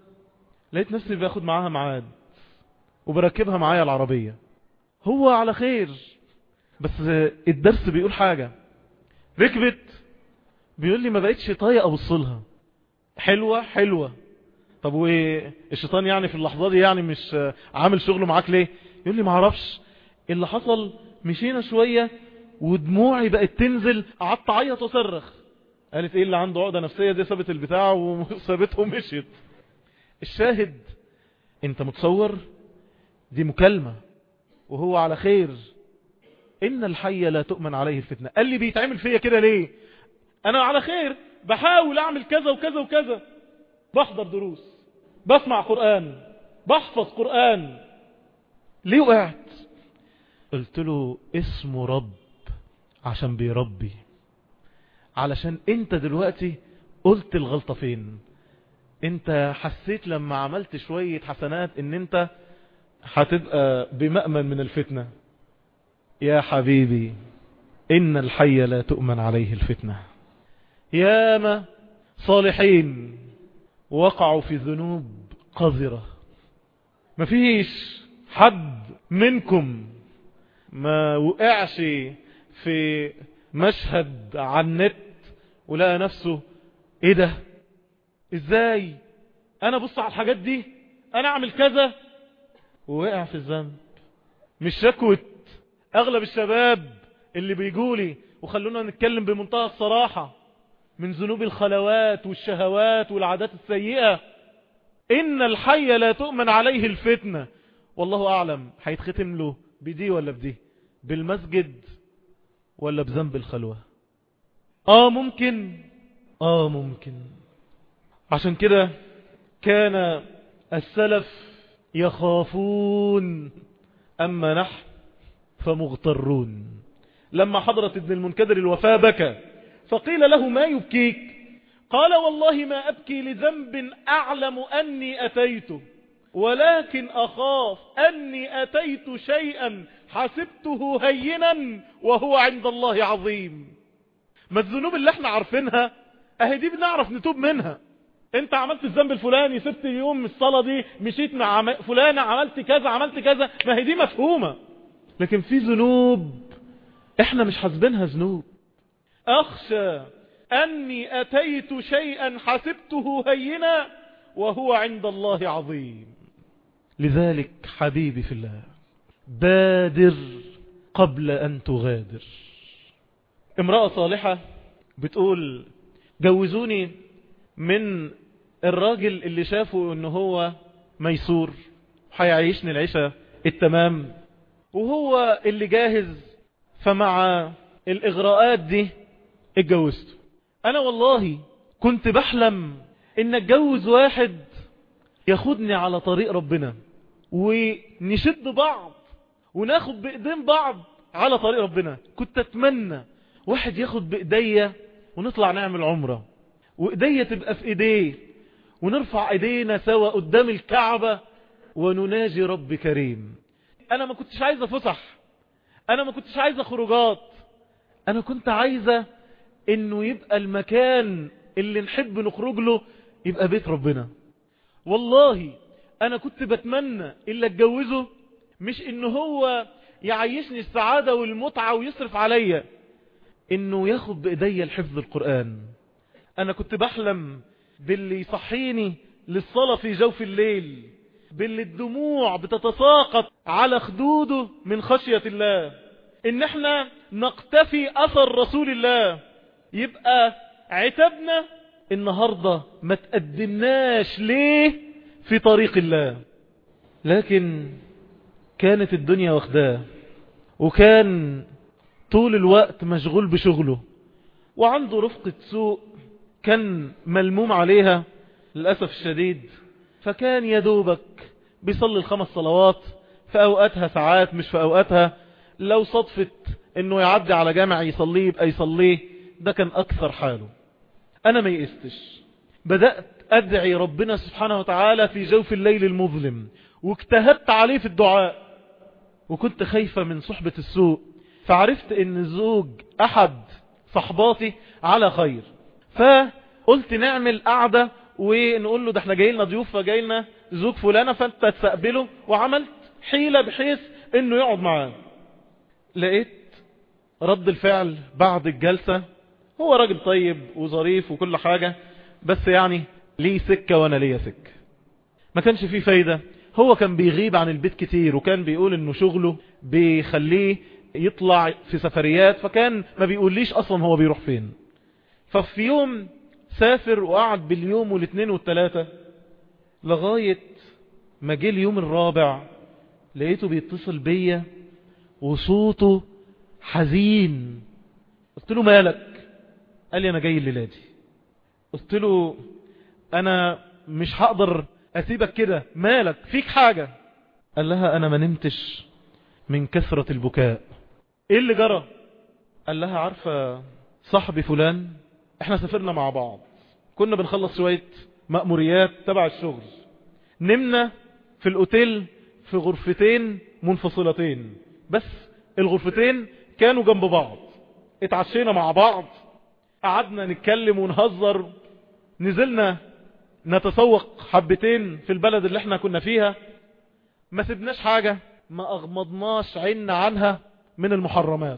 لقيت نفسي باخد معاها معاد وبركبها معايا العربية. هو على خير بس الدرس بيقول حاجة ركبت بيقول لي ما بقتش طايق ابصلها حلوة حلوة. طب والشيطان يعني في اللحظة دي يعني مش عامل شغله معاك ليه؟ يقول لي ما اعرفش اللي حصل مشينا شوية ودموعي بقت تنزل قعدت اعيط وصرخ. قالت ايه اللي عنده عقدة نفسية دي سابت البتاع وسابته ومشيت. الشاهد انت متصور دي مكالمة وهو على خير. إن الحي لا تؤمن عليه الفتنة. قال لي بيتعمل فيا كده ليه؟ أنا على خير بحاول أعمل كذا وكذا وكذا بحضر دروس بسمع قرآن بحفظ قرآن ليه وقعت؟ قلت له اسمه رب عشان بيربي علشان انت دلوقتي قلت الغلطة فين. انت حسيت لما عملت شوية حسنات ان انت هتبقى بمأمن من الفتنة. يا حبيبي إن الحي لا تؤمن عليه الفتنة. ياما صالحين وقعوا في ذنوب قذرة. مفيش حد منكم ما وقعش في مشهد على النت ولقى نفسه ايه ده ازاي انا بص على الحاجات دي انا اعمل كذا ووقع في الذنب. مش شكوة اغلب الشباب اللي بيجولي وخلونا نتكلم بمنتهى الصراحة من ذنوب الخلوات والشهوات والعادات السيئة. إن الحي لا تؤمن عليه الفتنة. والله أعلم هيتختم له بدي ولا بدي، بالمسجد ولا بذنب الخلوة. ممكن. عشان كده كان السلف يخافون، أما نحن فمغترون. لما حضرت ابن المنكدر الوفاة بكى، فقيل له ما يبكيك؟ قال والله ما أبكي لذنب أعلم أني أتيته، ولكن أخاف أني أتيت شيئا حسبته هينا وهو عند الله عظيم. ما الذنوب اللي احنا عارفينها اهي دي بنعرف نتوب منها. انت عملت الذنب الفلاني، سبت يوم الصلاة دي، مشيت مع فلانة، عملت كذا، ما هي دي مفهومة. لكن في ذنوب احنا مش حاسبينها ذنوب. اخشى اني اتيت شيئا حسبته هينا وهو عند الله عظيم. لذلك حبيبي في الله، بادر قبل ان تغادر. امرأة صالحة بتقول جوزوني من الراجل اللي شافه انه هو ميسور هيعيشني العيشة التمام وهو اللي جاهز، فمع الاغراءات دي اتجوزته. انا والله كنت بحلم ان اتجوز واحد ياخدني على طريق ربنا ونشد بعض وناخد بايدين بعض على طريق ربنا. كنت اتمنى واحد ياخد بايديا ونطلع نعمل عمرة، وايديا تبقى في ايديه، ونرفع ايدينا سوا قدام الكعبة ونناجي رب كريم. انا ما كنتش عايزة فسح، انا ما كنتش عايزة خروجات، انا كنت عايزة انه يبقى المكان اللي نحب نخرج له يبقى بيت ربنا. والله انا كنت بتمنى اللي اتجوزه مش انه هو يعيشني السعادة والمتعة ويصرف عليا، انه ياخد بايديا الحفظ القرآن. انا كنت بحلم باللي يصحيني للصلاة في جوف الليل، باللي الدموع بتتساقط على خدوده من خشية الله، ان احنا نقتفي اثر رسول الله. يبقى عتبنا النهاردة ما تقدمناش ليه في طريق الله. لكن كانت الدنيا واخداه، وكان طول الوقت مشغول بشغله، وعنده رفقة سوء كان ملموم عليها للأسف الشديد. فكان يدوبك بيصلي ال5 صلوات في أوقاتها ساعات مش في أوقاتها، لو صدفت انه يعدي على جامع يصليه يبقى يصليه، ده كان أكثر حاله. أنا ما يئستش، بدأت أدعي ربنا سبحانه وتعالى في جوف الليل المظلم، واجتهدت عليه في الدعاء، وكنت خايفة من صحبة السوء. فعرفت ان زوج احد صحباتي على خير، فقلت نعمل قعدة ونقول له ده احنا جاي لنا ضيوف، فجاي لنا زوج فلانة، فانت تستقبله. وعملت حيلة بحيث انه يقعد معاه. لقيت رد الفعل بعد الجلسة، هو راجل طيب وظريف وكل حاجة، بس يعني ليه سكة وانا ليه سكة. ما كانش فيه فايدة. هو كان بيغيب عن البيت كتير، وكان بيقول انه شغله بيخليه يطلع في سفريات، فكان ما بيقوليش اصلا هو بيروح فين. ففي يوم سافر وقعد باليوم والاثنين والثلاثة، لغاية ما جه اليوم الرابع لقيته بيتصل بيا وصوته حزين. قلت له مالك؟ قال لي انا جاي الليلة دي. قلت له انا مش هقدر اسيبك كده، مالك؟ فيك حاجة؟ قال لها انا ما نمتش من كثرة البكاء. ايه اللي جرى؟ قال لها عارفة صاحبي فلان، احنا سافرنا مع بعض، كنا بنخلص شوية مأموريات تبع الشغل، نمنا في الاوتيل في غرفتين منفصلتين، بس الغرفتين كانوا جنب بعض. اتعشينا مع بعض، قعدنا نتكلم ونهزر، نزلنا نتسوق حبتين في البلد اللي احنا كنا فيها، ما سبناش حاجة، ما اغمضناش عيننا عنها من المحرمات.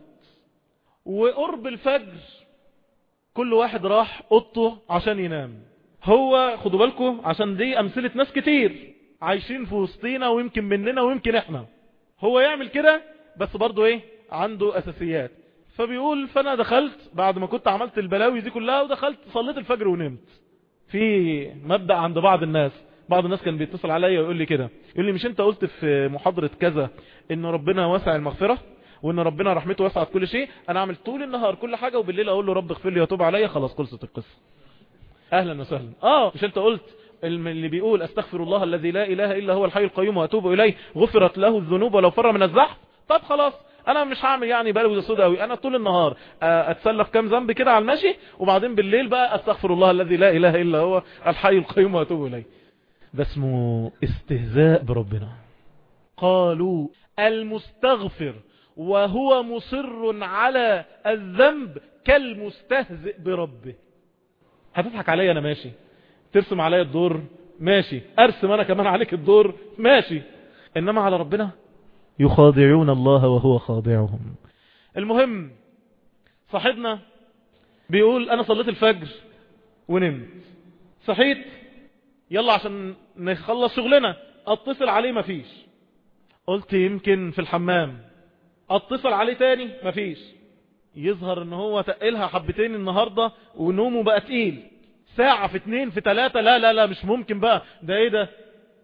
وقرب الفجر كل واحد راح اوضته عشان ينام. هو خدوا بالكم عشان دي امثلة ناس كتير عايشين في وسطينا، ويمكن مننا ويمكن احنا. هو يعمل كده بس برضو ايه، عنده اساسيات. فبيقول فانا دخلت بعد ما كنت عملت البلاوي دي كلها ودخلت صليت الفجر ونمت. في مبدأ عند بعض الناس كان بيتصل عليا ويقول لي كده، يقول لي مش انت قلت في محاضرة كذا ان ربنا واسع المغفرة وان ربنا رحمته واسعت كل شيء، انا اعمل طول النهار كل حاجة وبالليل اقول له رب اغفر لي وتوب عليا، خلاص خلصت القصة. اهلا وسهلا. مش انت قلت اللي بيقول استغفر الله الذي لا اله الا هو الحي القيوم واتوب اليه غفرت له الذنوب ولو فر من الزحف؟ طب خلاص انا مش هعمل يعني بلوي سودا قوي، انا طول النهار اتسلف كام ذنب كده على المشي، وبعدين بالليل بقى استغفر الله الذي لا اله الا هو الحي القيوم واتوب اليه. ده اسمه استهزاء بربنا. قالوا المستغفر وهو مصر على الذنب كالمستهزئ بربه. هتضحك عليا انا ماشي، ترسم عليا الدور ماشي، ارسم انا كمان عليك الدور ماشي، انما على ربنا يخادعون الله وهو خادعهم. المهم صاحبنا بيقول انا صليت الفجر ونمت، صحيت يلا عشان نخلص شغلنا، اتصل عليه مفيش، قلت يمكن في الحمام، اتصل عليه تاني مفيش، يظهر ان هو تقلها حبتين النهاردة ونومه بقى تقيل، ساعة في 2 في 3، لا لا لا مش ممكن بقى، ده ايه ده؟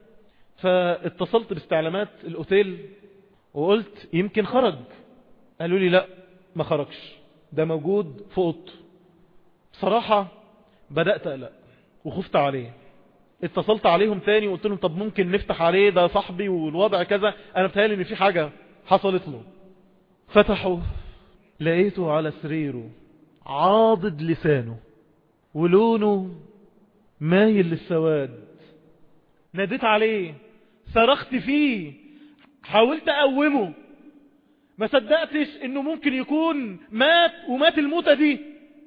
فاتصلت باستعلامات الاوتيل وقلت يمكن خرج، قالوا لي لا ما خرجش، ده موجود في اوضته. بصراحة بدأت اقلق وخفت عليه، اتصلت عليهم تاني وقلت لهم طب ممكن نفتح عليه، ده صاحبي والوضع كذا، انا بتهيألي ان في حاجة حصلت له. فتحوا لقيته على سريره عاضد لسانه ولونه مايل للسواد. ناديت عليه، صرخت فيه، حاولت اقومه، ما صدقتش انه ممكن يكون مات ومات الموتة دي،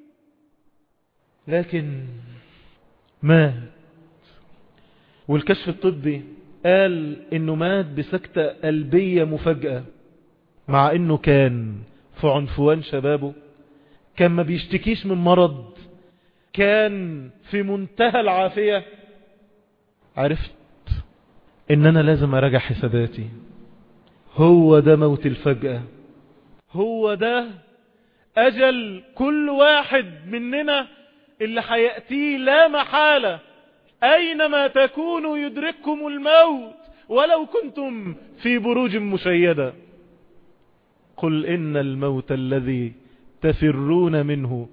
لكن مات. والكشف الطبي قال انه مات بسكتة قلبية مفاجئة، مع انه كان في عنفوان شبابه، كان ما بيشتكيش من مرض، كان في منتهى العافية. عرفت ان انا لازم اراجع حساباتي، هو ده موت الفجأة، هو ده اجل كل واحد مننا اللي هيأتيه لا محالة، اينما تكونوا يدرككم الموت ولو كنتم في بروج مشيدة. قل إن الموت الذي تفرون منه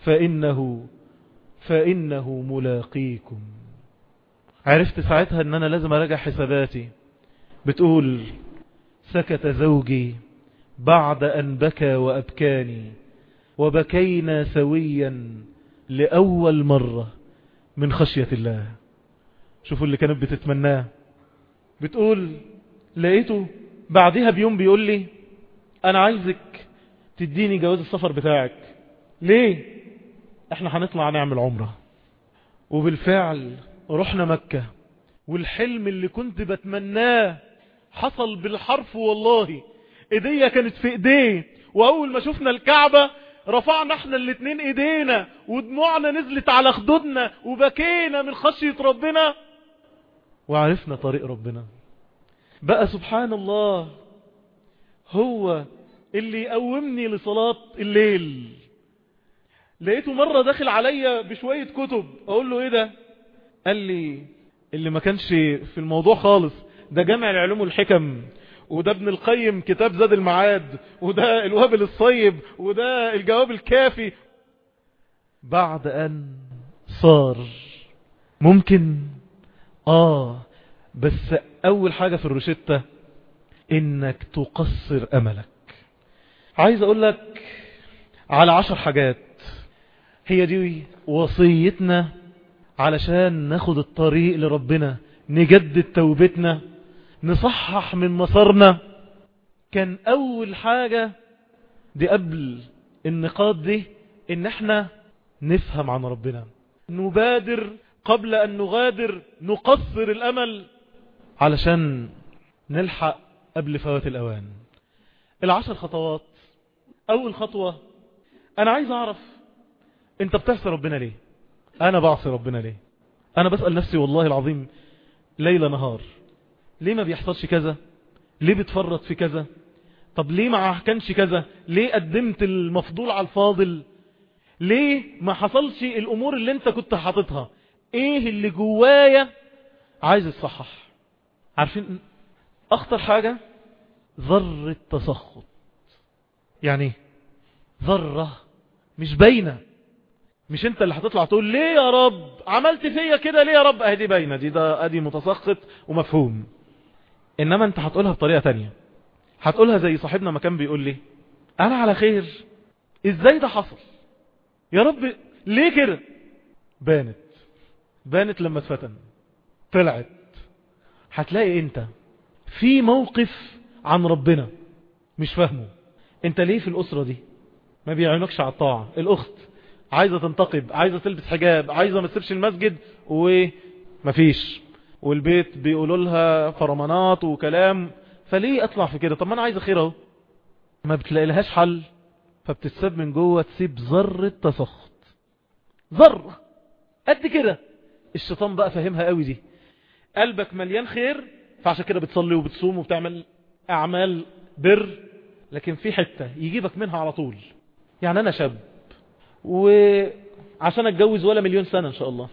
فإنه ملاقيكم. عرفت ساعتها ان انا لازم اراجع حساباتي. بتقول سكت زوجي بعد ان بكى وابكاني، وبكينا سويا لأول مرة من خشية الله. شوفوا اللي كانت بتتمناه. بتقول لقيته بعدها بيوم بيقول لي انا عايزك تديني جواز السفر بتاعك. ليه؟ احنا هنطلع نعمل عمرة. وبالفعل رحنا مكة، والحلم اللي كنت بتمناه حصل بالحرف والله. ايديا كانت في ايديه، واول ما شفنا الكعبة رفعنا احنا الاتنين ايدينا ودموعنا نزلت على خدودنا وبكينا من خشية ربنا، وعرفنا طريق ربنا. بقى سبحان الله هو اللي يقومني لصلاة الليل. لقيته مرة داخل عليا بشوية كتب، اقول له ايه ده؟ قال لي اللي ما كانش في الموضوع خالص، ده جامع العلوم والحكم، وده ابن القيم كتاب زاد المعاد، وده الوابل الصيب، وده الجواب الكافي. بعد ان صار ممكن بس اول حاجة في الروشتة انك تقصر املك. عايز اقول لك على 10 حاجات هي دي وصيتنا علشان ناخد الطريق لربنا، نجدد توبتنا، نصحح من مسارنا. كان اول حاجة دي قبل النقاط دي ان احنا نفهم عن ربنا، نبادر قبل ان نغادر، نقصر الامل علشان نلحق قبل فوات الاوان. 10 خطوات. اول خطوة، انا عايز اعرف انت بتعصي ربنا ليه؟ انا بعصي ربنا ليه؟ انا بسأل نفسي والله العظيم ليلة نهار، ليه ما بيحصلش كذا؟ ليه بتفرط في كذا؟ طب ليه ما كانش كذا؟ ليه قدمت المفضول على الفاضل؟ ليه ما حصلش الامور اللي انت كنت حاططها؟ ايه اللي جوايا عايز الصحح؟ عارفين اخطر حاجة ذرة تسخط. يعني ذرة مش باينة، مش انت اللي هتطلع تقول ليه يا رب عملت فيا كده، ليه يا رب؟ اهدي باينة، ده ادي متسخط ومفهوم. انما انت هتقولها بطريقة تانية، هتقولها زي صاحبنا ما كان بيقول لي انا على خير، ازاي ده حصل يا رب؟ ليه كده؟ بانت لما اتفتن، طلعت. هتلاقي انت في موقف عن ربنا مش فاهمه. انت ليه في الاسرة دي ما بيعينكش على الطاعة؟ الاخت عايزة تنتقب، عايزة تلبس حجاب، عايزة ما تسيبش المسجد ومفيش، والبيت بيقولوا لها فرمانات وكلام، فليه اطلع في كده؟ طب ما انا عايزة خير اهو. ما بتلاقي لهاش حل، فبتتساب من جوه، تسيب ذرة تسخط، ذرة قد كده. الشيطان بقى فهمها قوي دي، قلبك مليان خير، فعشان كده بتصلي وبتصوم وبتعمل اعمال بر، لكن في حتة يجيبك منها على طول. يعني انا شاب وعشان اتجوز ولا مليون سنة ان شاء الله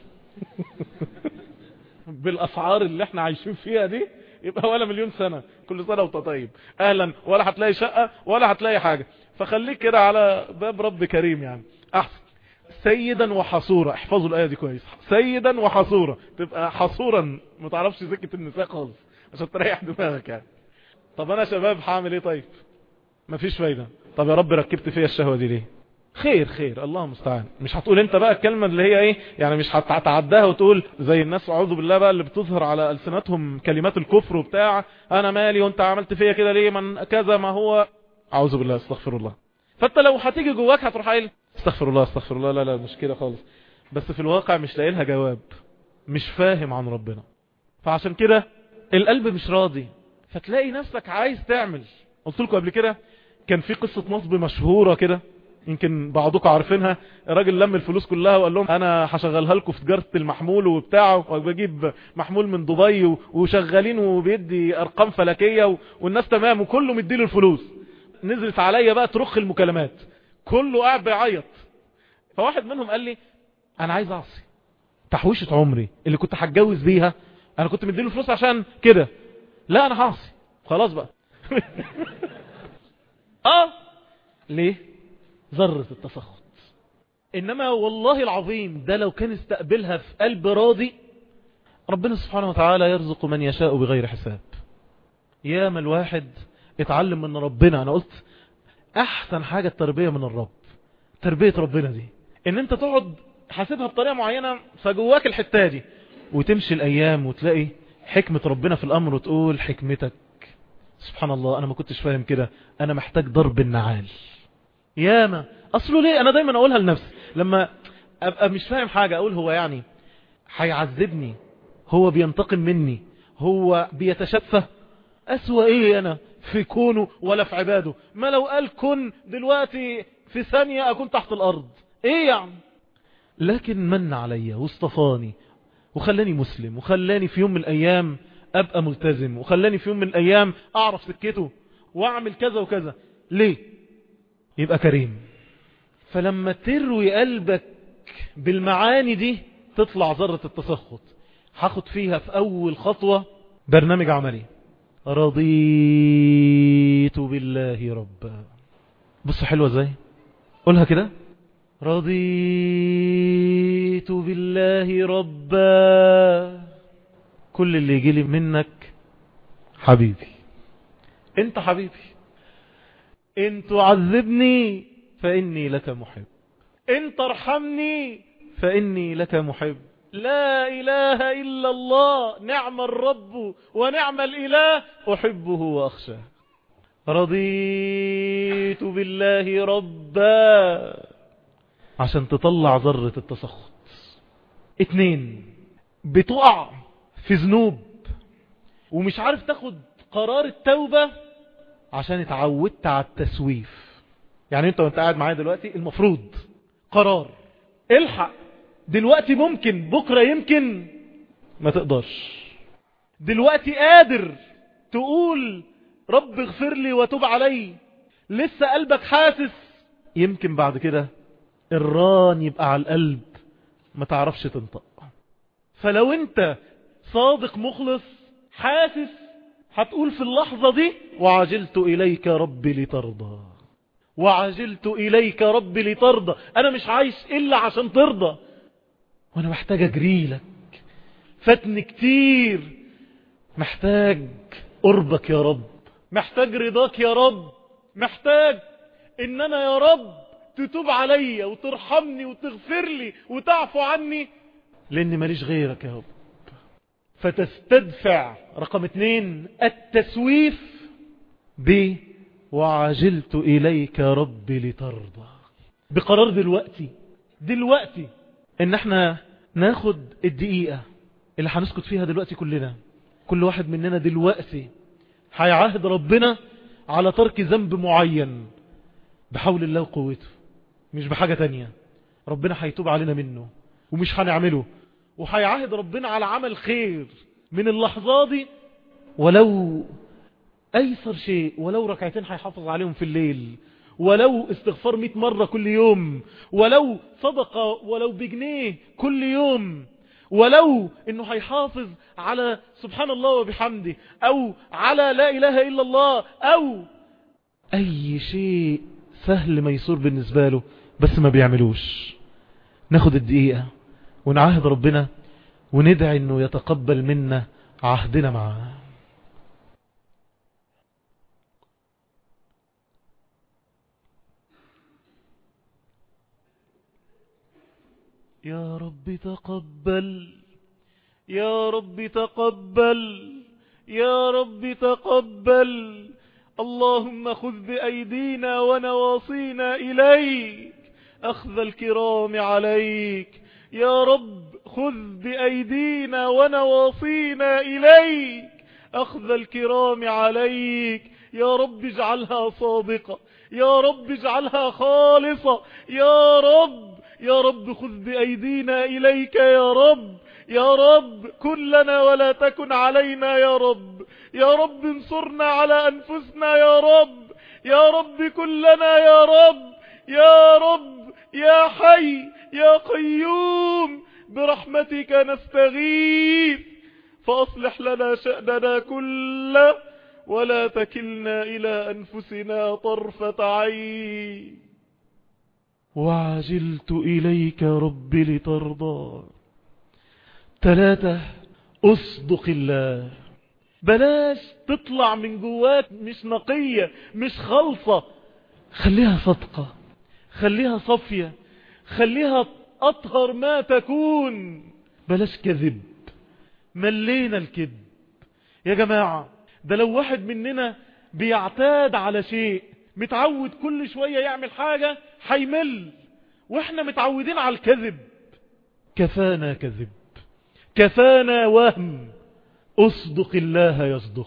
بالاسعار اللي احنا عايشين فيها دي يبقى ولا مليون سنة، كل سنة وانت طيب، اهلا، ولا هتلاقي شقة ولا هتلاقي حاجة، فخليك كده على باب رب كريم يعني احسن. سيدا وحصورا، احفظوا الآية دي كويس، سيدا وحصورا، تبقى حصورا ما تعرفش سكة النساء خالص عشان تريح دماغك يعني. طب انا شباب هعمل ايه طيب؟ مفيش فايدة. طب يا رب ركبت فيها الشهوة دي ليه؟ خير الله المستعان. مش هتقول انت بقى الكلمة اللي هي ايه يعني، مش هتعداها وتقول زي الناس اعوذ بالله بقى اللي بتظهر على ألسنتهم كلمات الكفر وبتاع، انا مالي وانت عملت فيا كده ليه، من كذا ما هو، اعوذ بالله استغفر الله. فانت لو هتيجي جواك هتروح قايل استغفر الله، لا مش كده خالص، بس في الواقع مش لاقي لها جواب، مش فاهم عن ربنا، فعشان كده القلب مش راضي، فتلاقي نفسك عايز تعمل. قلت لكم قبل كده كان في قصة نصب مشهورة كده، يمكن بعضكم عارفينها، الراجل لم الفلوس كلها وقال لهم انا هشغلها لكم في تجارة المحمول وبتاعه، وبجيب محمول من دبي وشغالين وبيدي ارقام فلكية والناس تمام وكله مديله الفلوس. نزلت عليا بقى ترخ المكالمات، كله قاعد بيعيط. فواحد منهم قال لي انا عايز اعصي، تحويشة عمري اللي كنت هتجوز بيها انا كنت مديله فلوس عشان كده، لا انا هعصي خلاص بقى ليه؟ ذرة التسخط. انما والله العظيم ده لو كان استقبلها في قلب راضي، ربنا سبحانه وتعالى يرزق من يشاء بغير حساب. ياما الواحد اتعلم من ربنا. انا قلت احسن حاجة التربية من الرب، تربية ربنا دي ان انت تقعد حاسبها بطريقة معينة فجواك الحتة دي، وتمشي الايام وتلاقي حكمة ربنا في الامر، وتقول حكمتك سبحان الله، انا ما كنتش فاهم كده، انا محتاج ضرب النعال. ياما اصله ليه، انا دايما اقولها لنفسي لما ابقى مش فاهم حاجة، اقول هو يعني هيعذبني، هو بينتقم مني، هو بيتشفى، اسوأ ايه انا في كونه ولا في عباده؟ ما لو قال كن دلوقتي في ثانية اكون تحت الارض، ايه يعني؟ لكن من عليا واصطفاني وخلاني مسلم، وخلاني في يوم من الايام ابقى ملتزم، وخلاني في يوم من الايام اعرف سكته واعمل كذا وكذا. ليه؟ يبقى كريم. فلما تروي قلبك بالمعاني دي تطلع ذرة التسخط. هاخد فيها في اول خطوة برنامج عملي، رضيت بالله ربا. بص حلوة ازاي، قولها كده، رضيت بالله ربا. كل اللي يجي لي منك حبيبي، انت حبيبي، ان تعذبني فاني لك محب، ان ترحمني فاني لك محب، لا اله الا الله، نعم الرب ونعم الاله، احبه واخشاه. رضيت بالله ربا عشان تطلع ذرة التسخط. 2 بتقع في ذنوب ومش عارف تاخد قرار التوبة عشان اتعودت على التسويف. يعني انت وانت قاعد معايا دلوقتي المفروض قرار، الحق دلوقتي، ممكن بكرة يمكن ما تقدرش. دلوقتي قادر تقول رب اغفر لي وتوب علي، لسه قلبك حاسس، يمكن بعد كده الران يبقى على القلب ما تعرفش تنطق. فلو انت صادق مخلص حاسس، هتقول في اللحظة دي وعجلت إليك ربي لترضى، وعجلت إليك ربي لترضى. أنا مش عايش إلا عشان ترضى، وأنا محتاج أجري لك، فاتني كتير، محتاج قربك يا رب، محتاج رضاك يا رب، محتاج إن أنا يا رب تتوب علي وترحمني وتغفر لي وتعفو عني، لأني ماليش غيرك يا رب. فتستدفع رقم 2 التسويف وعجلت إليك ربي لترضى، بقرار دلوقتي ان احنا ناخد الدقيقة اللي هنسكت فيها دلوقتي كلنا. كل واحد مننا دلوقتي هيعاهد ربنا على ترك ذنب معين بحول الله وقوته، مش بحاجة تانية. ربنا هيتوب علينا منه ومش هنعمله، وهيعاهد ربنا على عمل خير من اللحظة دي، ولو ايسر شيء، ولو ركعتين هيحافظ عليهم في الليل، ولو استغفار 100 مرة كل يوم، ولو صدقة ولو بجنيه كل يوم، ولو انه هيحافظ على سبحان الله وبحمده، او على لا اله الا الله، او اي شيء سهل ميسور بالنسبة له بس ما بيعملوش. ناخد الدقيقة ونعاهد ربنا وندعي انه يتقبل منا عهدنا معاه. يا رب تقبل، يا رب تقبل، يا رب تقبل. اللهم خذ بأيدينا ونواصينا إليك أخذ الكرام عليك. يا رب خذ بأيدينا ونواصينا إليك أخذ الكرام عليك. يا رب اجعلها صادقة، يا رب اجعلها خالصة، يا رب، يا رب خذ بأيدينا إليك يا رب. يا رب كن لنا ولا تكن علينا يا رب. يا رب انصرنا على أنفسنا يا رب. يا رب كن لنا يا رب. يا رب يا حي يا قيوم برحمتك نستغيث، فأصلح لنا شأننا كله ولا تكلنا إلى أنفسنا طرفة عين. وعجلت إليك ربي لترضى. 3 أصدق الله. بلاش تطلع من جواك مش نقية مش خالصة، خليها صدقة، خليها صفية، خليها أطهر ما تكون. بلاش كذب، ملينا الكذب يا جماعة. ده لو واحد مننا بيعتاد على شيء، متعود كل شوية يعمل حاجة، هيمل. واحنا متعودين على الكذب. كفانا كذب، كفانا وهم. اصدق الله يصدق.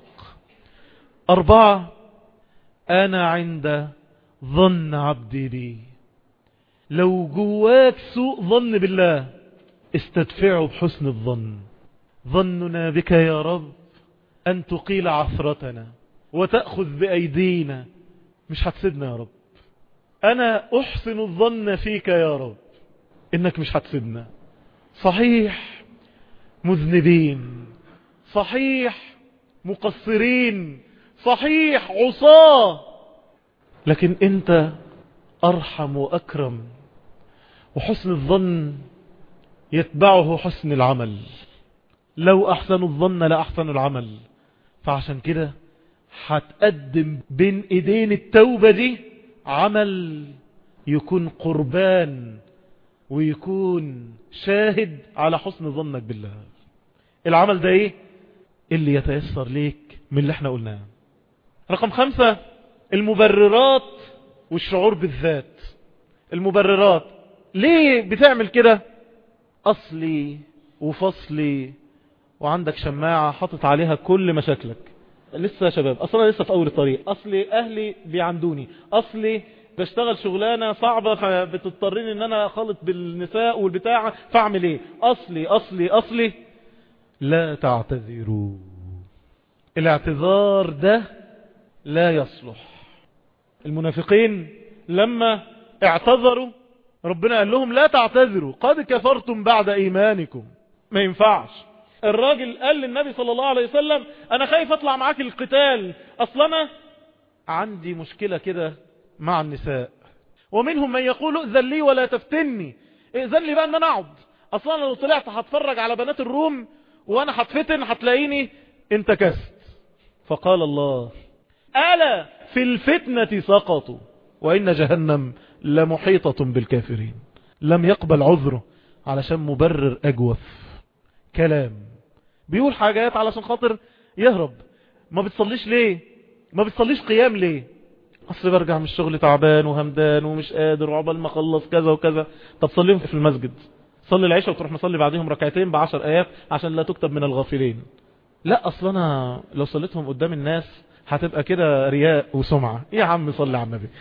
4 أنا عند ظن عبدي بي. لو جواك سوء ظن بالله استدفعه بحسن الظن. ظننا بك يا رب أن تقيل عثرتنا وتأخذ بأيدينا. مش هتسيبنا يا رب. أنا أحسن الظن فيك يا رب إنك مش هتسيبنا. صحيح مذنبين، صحيح مقصرين، صحيح عصاة، لكن أنت أرحم وأكرم، وحسن الظن يتبعه حسن العمل. لو أحسنوا الظن لأحسن العمل. فعشان كده هتقدم بين ايدين التوبة دي عمل يكون قربان ويكون شاهد على حسن ظنك بالله. العمل ده ايه اللي يتيسر ليك من اللي احنا قلناه؟ رقم 5 المبررات والشعور بالذات. المبررات ليه بتعمل كده؟ اصلي وفصلي، وعندك شماعة حطت عليها كل مشاكلك. لسه يا شباب، اصلا لسه في اول الطريق، اصلي اهلي بيعندوني، اصلي بشتغل شغلانة صعبة فبتضطرين ان انا اخلط بالنساء والبتاع، فاعمل ايه؟ اصلي اصلي اصلي. لا تعتذروا. الاعتذار ده لا يصلح. المنافقين لما اعتذروا ربنا قال لهم لا تعتذروا قد كفرتم بعد ايمانكم. ما ينفعش. الراجل قال للنبي صلى الله عليه وسلم انا خايف اطلع معاك القتال، اصلا انا عندي مشكلة كده مع النساء. ومنهم من يقول ائذن لي ولا تفتني، ائذن لي بقى ان انا اقعد، اصلا لو طلعت هتفرج على بنات الروم وانا هتفتن هتلاقيني انتكست. فقال الله ألا في الفتنة سقطوا وإن جهنم لمحيطة بالكافرين. لم يقبل عذره علشان مبرر أجوف كلام، بيقول حاجات علشان خاطر يهرب. ما بتصليش ليه؟ ما بتصليش قيام ليه؟ أصل برجع من الشغل تعبان وهمدان ومش قادر وعقبال ما اخلص كذا وكذا. طب صليهم في المسجد، صلي العشاء وتروح مصلي بعدهم ركعتين ب10 آيات عشان لا تكتب من الغافلين. لا أصلا أنا لو صليتهم قدام الناس هتبقى كده رياء وسمعة. يا عم صلي على النبي.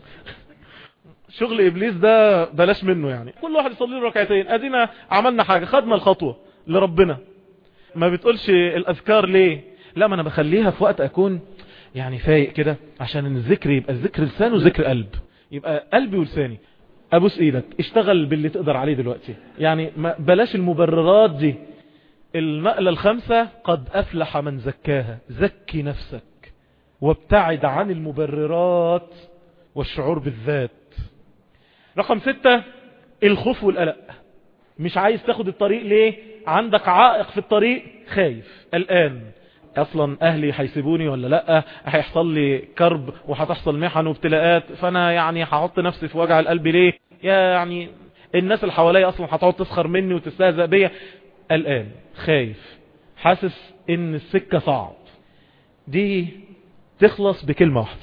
شغل إبليس ده بلاش منه. يعني كل واحد يصلي له ركعتين، أدينا عملنا حاجة، خدنا الخطوة لربنا. ما بتقولش الأذكار ليه؟ لا، ما أنا بخليها في وقت أكون يعني فايق كده عشان الذكر يبقى الذكر لسان وذكر قلب، يبقى قلبي ولساني. أبوس إيدك اشتغل باللي تقدر عليه دلوقتي. يعني بلاش المبررات دي. المقلة الخمسة قد أفلح من زكاها. زكي نفسك وابتعد عن المبررات والشعور بالذات. رقم 6 الخوف والقلق. مش عايز تاخد الطريق ليه؟ عندك عائق في الطريق، خايف قلقان، اصلا اهلي هيسيبوني ولا لا، هيحصل لي كرب وهتحصل محن وابتلاءات، فانا يعني هحط نفسي في وجع القلب ليه؟ يعني الناس اللي حواليا اصلا هتقعد تسخر مني وتستهزأ بيا. قلقان خايف حاسس ان السكة صعب. دي تخلص بكلمة واحدة.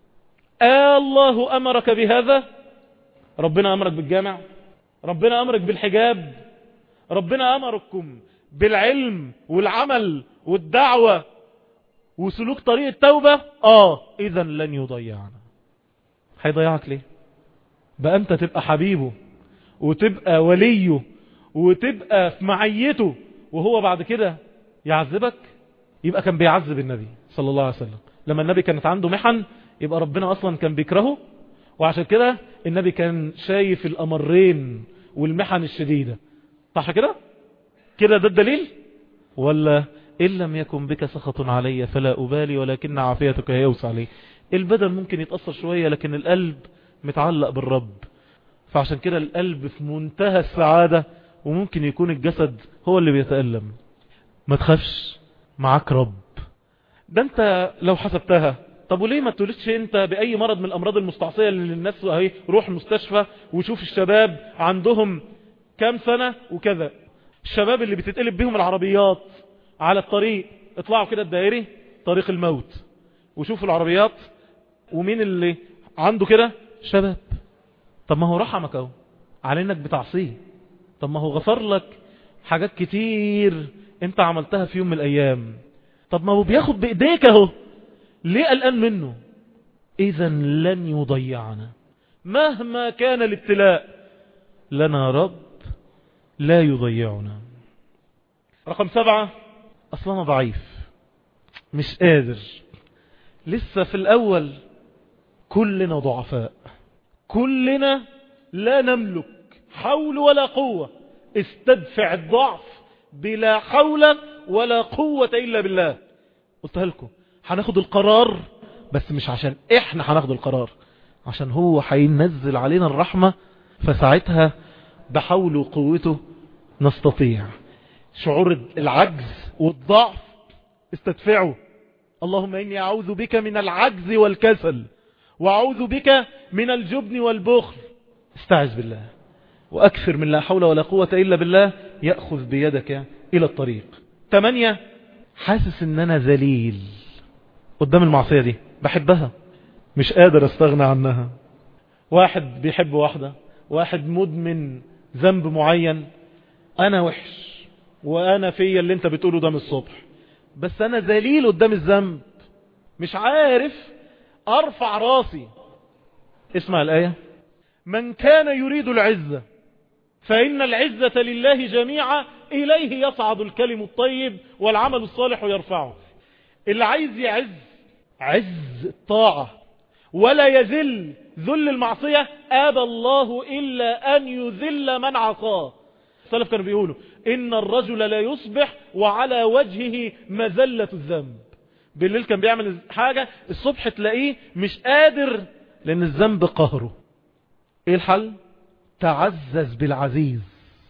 الله امرك بهذا؟ ربنا امرك بالجامع، ربنا امرك بالحجاب، ربنا امركم بالعلم والعمل والدعوة وسلوك طريق التوبة. اذا لن يضيعنا. هيضيعك ليه؟ بقى انت تبقى حبيبه وتبقى وليه وتبقى في معيته وهو بعد كده يعذبك. يبقى كان بيعذب النبي صلى الله عليه وسلم. لما النبي كانت عنده محن يبقى ربنا اصلا كان بيكرهه، وعشان كده النبي كان شايف الامرين والمحن الشديدة. صح كده؟ كده ده الدليل؟ ولا إن لم يكن بك سخط علي فلا أبالي ولكن عافيتك هي أوسع لي. البدن ممكن يتأثر شوية لكن القلب متعلق بالرب. فعشان كده القلب في منتهى السعادة، وممكن يكون الجسد هو اللي بيتألم. ما تخافش، معاك رب. ده انت لو حسبتها، طب وليه ما تولدش انت بأي مرض من الأمراض المستعصية اللي الناس اهي روح المستشفى وشوف الشباب عندهم كام سنة وكذا. الشباب اللي بتتقلب بيهم العربيات على الطريق، اطلعوا كده الدائري طريق الموت وشوفوا العربيات، ومين اللي عنده كده؟ شباب. طب ما هو رحمك اهو على انك بتعصيه. طب ما هو غفر لك حاجات كتير انت عملتها في يوم من الايام. طب ما هو بياخد بايديك اهو، ليه قلقان منه؟ اذا لن يضيعنا مهما كان الابتلاء، لنا رب لا يضيعنا. رقم 7 اصلا ضعيف مش قادر، لسه في الاول. كلنا ضعفاء، كلنا لا نملك حول ولا قوة. استدفع الضعف بلا حول ولا قوة الا بالله. قلتها لكم هناخد القرار، بس مش عشان احنا هناخد القرار، عشان هو هينزل علينا الرحمة. فساعتها بحول وقوته نستطيع. شعور العجز والضعف استدفعه. اللهم إني أعوذ بك من العجز والكسل، وأعوذ بك من الجبن والبخل. استعذ بالله وأكثر من لا حول ولا قوة إلا بالله، يأخذ بيدك إلى الطريق. 8 حاسس إن أنا ذليل قدام المعصية دي، بحبها مش قادر استغنى عنها. واحد بيحب واحدة، واحد مدمن ذنب معين. أنا وحش وأنا فيا اللي أنت بتقوله ده من الصبح، بس أنا ذليل قدام الذنب، مش عارف أرفع راسي. اسمع الآية: من كان يريد العزة فإن العزة لله جميعا إليه يصعد الكلم الطيب والعمل الصالح يرفعه. اللي عايز يعز عز الطاعة ولا يذل ذل المعصية، آبى الله إلا أن يذل من عصاه. السلف كانوا بيقولوا إن الرجل لا يصبح وعلى وجهه مذلة الذنب. بالليل كان بيعمل حاجة، الصبح تلاقيه مش قادر لأن الذنب قهره. إيه الحل؟ تعزز بالعزيز،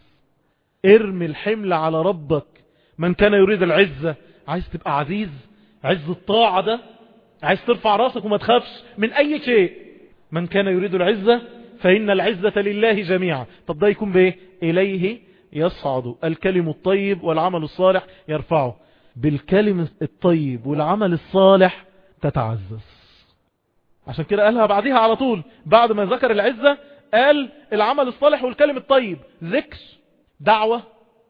ارمي الحمل على ربك. من كان يريد العزة، عايز تبقى عزيز، عز الطاعة ده، عايز ترفع راسك وما تخافش من أي شيء. من كان يريد العزة فإن العزة لله جميعا. طب ده يكون بإيه؟ إليه يصعد الكلم الطيب والعمل الصالح يرفعه. بالكلم الطيب والعمل الصالح تتعزز. عشان كده قالها بعدها على طول، بعد ما ذكر العزة قال العمل الصالح والكلم الطيب. ذكر، دعوة،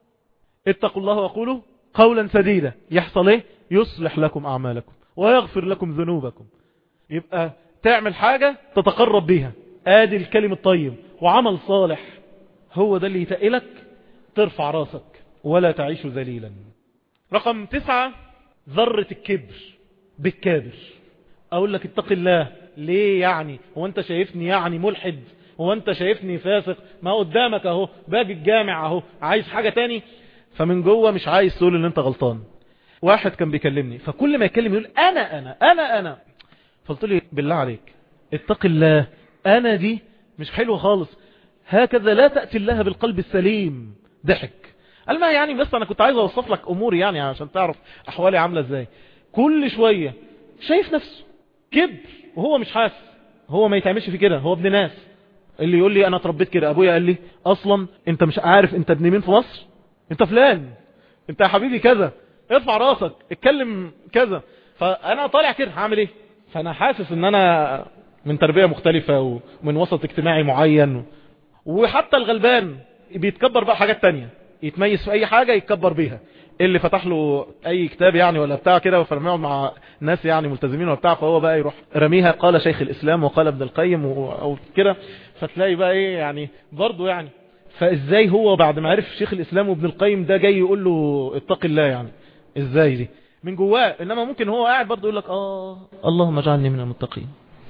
اتقوا الله وقولوا قولا سديدا. يحصل ايه؟ يصلح لكم أعمالكم ويغفر لكم ذنوبكم. يبقى تعمل حاجة تتقرب بيها، ادي الكلم الطيب وعمل صالح، هو ده اللي يتقلك ترفع راسك ولا تعيش ذليلا. رقم 9، ذرة الكبر بالكابر. اقول لك اتق الله ليه؟ يعني هو انت شايفني يعني ملحد؟ هو انت شايفني فاسق؟ ما قدامك اهو، باجي الجامع اهو، عايز حاجة تاني؟ فمن جوه مش عايز تقول ان انت غلطان. واحد كان بيكلمني، فكل ما يكلم يقول انا فقلت له بالله عليك اتق الله، انا دي مش حلوة خالص، هكذا لا تأتي الله بالقلب السليم. ضحك. قال ما يعني بس انا كنت عايز اوصف لك اموري يعني عشان تعرف احوالي عاملة ازاي. كل شوية شايف نفسه كبر وهو مش حاسس. هو ما يتعملش في كده، هو ابن ناس. اللي يقول لي انا اتربيت كده، ابويا قال لي اصلا انت مش عارف انت ابن مين في مصر، انت فلان، انت يا حبيبي كذا، ارفع راسك، اتكلم كذا. فانا طالع كده هعمل ايه؟ فانا حاسس ان انا من تربية مختلفة ومن وسط اجتماعي معين. وحتى الغلبان بيتكبر بقى حاجات تانية، يتميز في اي حاجة يتكبر بيها. اللي فتح له اي كتاب يعني ولا بتاع كده وفرميه مع ناس يعني ملتزمين ولا بتاع، فهو بقى يروح رميها قال شيخ الاسلام وقال ابن القيم او كده. فتلاقي بقى ايه يعني برضه يعني، فازاي هو بعد ما عرف شيخ الاسلام وابن القيم ده جاي يقول له اتق الله؟ يعني ازاي دي من جواه؟ انما ممكن هو قاعد برضه يقول لك اللهم اجعلني من المتقين.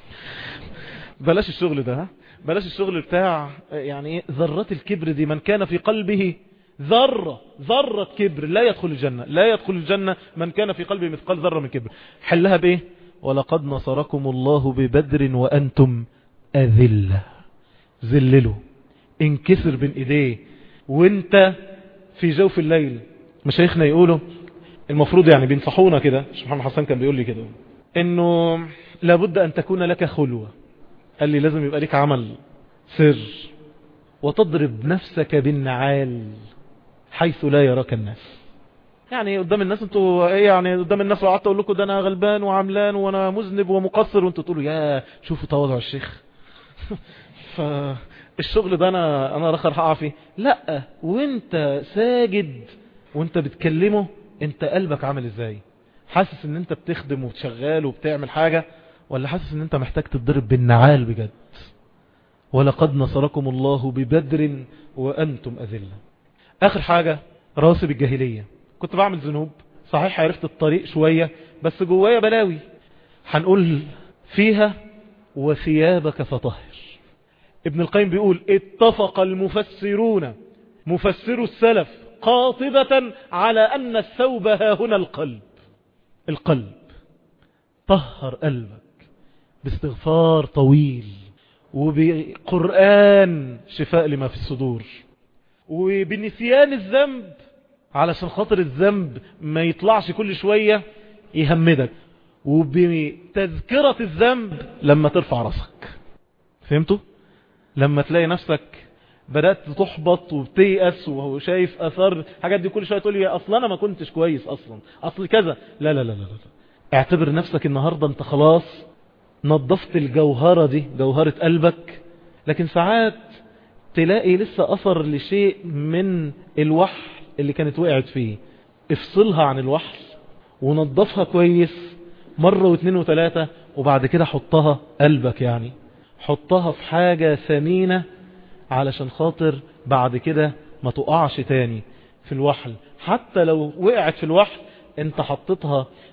بلاش الشغل ده، بلاش الشغل بتاع يعني ايه ذرات الكبر دي. من كان في قلبه ذرة كبر لا يدخل الجنة. لا يدخل الجنة من كان في قلبه مثقال ذرة من كبر. حلها بايه؟ ولقد نصركم الله ببدر وأنتم أذلة. ذللوا، انكسر بين ايديه وانت في جوف الليل. مشايخنا يقولوا المفروض يعني بينصحونا كده، الشيخ محمد حسن كان بيقول لي كده، انه لابد ان تكون لك خلوة. قال لي لازم يبقى لك عمل سر، وتضرب نفسك بالنعال حيث لا يراك الناس. يعني قدام الناس انتوا ايه يعني؟ قدام الناس لو قعدت اقول لكم ده انا غلبان وعملان وانا مذنب ومقصر، وانتوا تقولوا يا شوفوا تواضع الشيخ. فالشغل ده انا رخر هقع فيه. لا، وانت ساجد وانت بتكلمه انت قلبك عامل ازاي؟ حاسس ان انت بتخدم وبتشغال وبتعمل حاجة، ولا حاسس ان انت محتاج تتضرب بالنعال بجد؟ ولقد نصركم الله ببدر وأنتم أذلة. آخر حاجة راسب الجاهلية. كنت بعمل ذنوب صحيح، عرفت الطريق شوية بس جوايا بلاوي. هنقول فيها وثيابك فطهر. ابن القيم بيقول اتفق المفسرون، مفسروا السلف قاطبة على أن الثوب ها هنا القلب. القلب طهر قلبك باستغفار طويل، وبقرآن شفاء لما في الصدور، وبنسيان الذنب علشان خاطر الذنب ما يطلعش كل شوية يهمدك، وبتذكرة الذنب لما ترفع راسك. فهمتوا؟ لما تلاقي نفسك بدأت تحبط وبتيأس وشايف أثر حاجات دي كل شوية تقول لي أصلا أنا ما كنتش كويس، أصل كذا. لا لا لا لا، اعتبر نفسك النهاردة انت خلاص نظفت الجوهرة دي، جوهرة قلبك. لكن ساعات تلاقي لسه أثر لشيء من الوحل اللي كانت وقعت فيه. افصلها عن الوحل ونظفها كويس مرة واثنين وثلاثة، وبعد كده حطها قلبك، يعني حطها في حاجة ثمينة علشان خاطر بعد كده ما تقعش تاني في الوحل. حتى لو وقعت في الوحل انت حطتها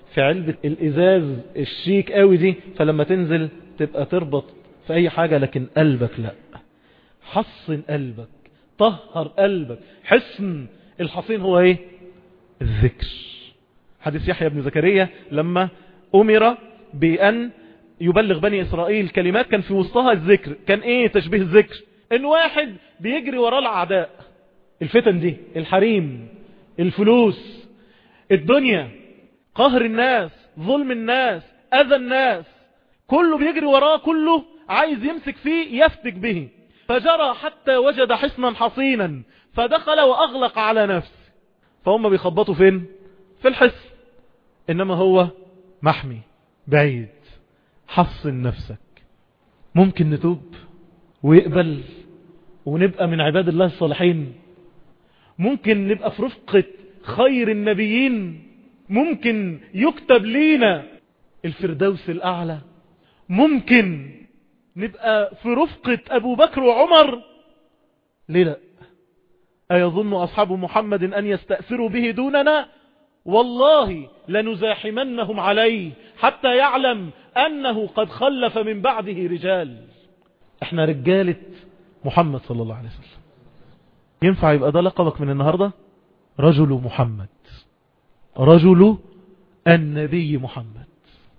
في علبة الإزاز الشيك قوي دي، فلما تنزل تبقى تربط في أي حاجة، لكن قلبك لا. حصن قلبك، طهر قلبك. حصن الحصين هو ايه؟ الذكر. حديث يحيى بن زكريا لما أمر بأن يبلغ بني إسرائيل كلمات كان في وسطها الذكر. كان ايه تشبيه الذكر؟ ان واحد بيجري وراء الأعداء، الفتن دي، الحريم، الفلوس، الدنيا، قهر الناس، ظلم الناس، أذى الناس، كله بيجري وراه، كله عايز يمسك فيه يفتك به. فجرى حتى وجد حصنا حصينا فدخل وأغلق على نفسه. فهم بيخبطوا فين؟ في الحصن، إنما هو محمي بعيد. حصن نفسك. ممكن نتوب ويقبل ونبقى من عباد الله الصالحين. ممكن نبقى في رفقة خير النبيين. ممكن يكتب لينا الفردوس الأعلى. ممكن نبقى في رفقة أبو بكر وعمر. ليه لا؟ أيظن أصحاب محمد أن يستأثروا به دوننا؟ والله لنزاحمنهم عليه حتى يعلم أنه قد خلف من بعده رجال. احنا رجالة محمد صلى الله عليه وسلم. ينفع يبقى ده لقبك من النهاردة؟ رجل محمد، رجل النبي محمد.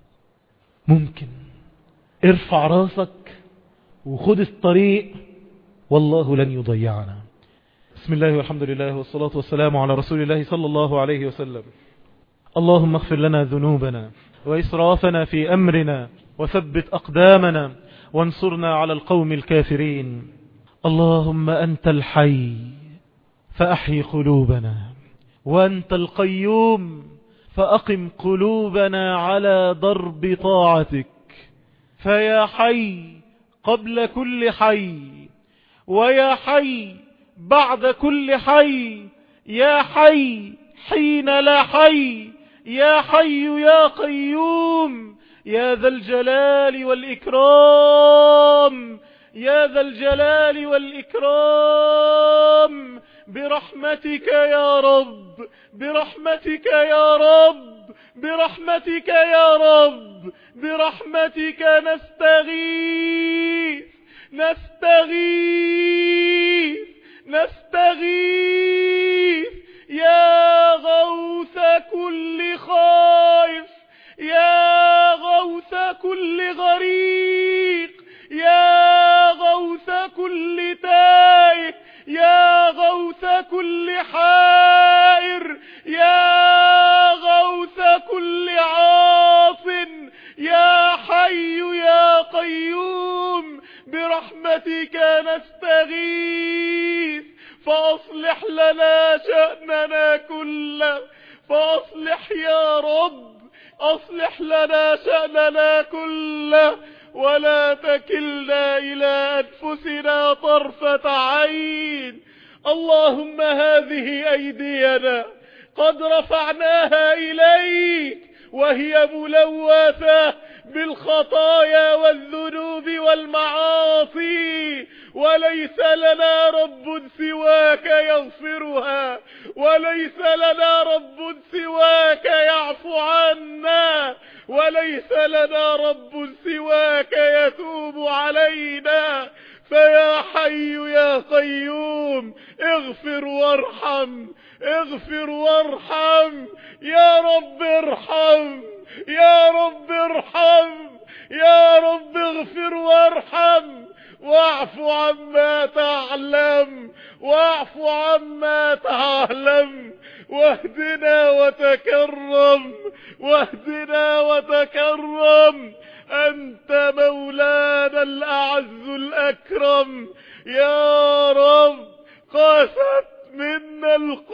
ممكن ارفع راسك وخد الطريق، والله لن يضيعنا. بسم الله والحمد لله والصلاة والسلام على رسول الله صلى الله عليه وسلم. اللهم اغفر لنا ذنوبنا وإسرافنا في أمرنا وثبت أقدامنا وانصرنا على القوم الكافرين. اللهم أنت الحي فأحي قلوبنا، وأنت القيوم فأقم قلوبنا على ضرب طاعتك. فيا حي قبل كل حي، ويا حي بعد كل حي، يا حي حين لا حي، يا حي يا قيوم، يا ذا الجلال والإكرام، يا ذا الجلال والإكرام، برحمتك يا رب، برحمتك يا رب، برحمتك يا رب، برحمتك نستغيث، نستغيث، نستغيث، يا غوث كل خائف، يا غوث كل غريق، يا غوث كل تائه، يا غوث كل حائر، يا غوث كل عاص، يا حي يا قيوم، برحمتك نستغيث. فأصلح لنا شأننا كله، فأصلح يا رب، أصلح لنا شأننا كله، ولا تكلنا إلى أنفسنا طرفة عين. اللهم هذه أيدينا قد رفعناها إليك وهي ملوثة بالخطايا والذنوب والمعاصي، وليس لنا رب سواك يغفرها، وليس لنا رب سواك يعفو عنا، وليس لنا رب سواك يتوب علينا. فيا حي يا قيوم اغفر وارحم، اغفر وارحم، يا رب ارحم، يا رب ارحم، يا رب اغفر وارحم، واعف عما تعلم، واعف عما تعلم، واهدنا وتكرم، واهدنا وتكرم. أنت مولانا الأعز الأكرم يا رب. قاست منا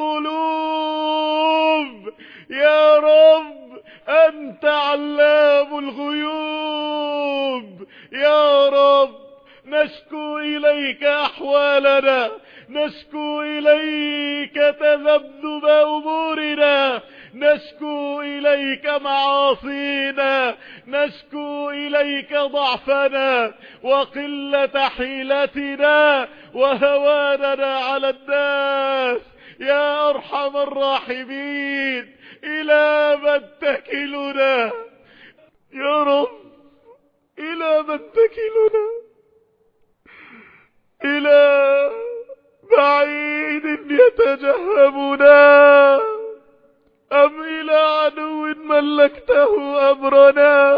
القلوب يا رب، أنت علام الغيوب يا رب. نشكو إليك أحوالنا، نشكو إليك تذبذب أمورنا، نشكو إليك معاصينا، نشكو إليك ضعفنا وقلة حيلتنا وهواننا على الناس. يا أرحم الراحمين إلى من تكلنا يا رب؟ إلى من تكلنا؟ إلى بعيد يتجهمنا أم إلى عدو ملكته أمرنا؟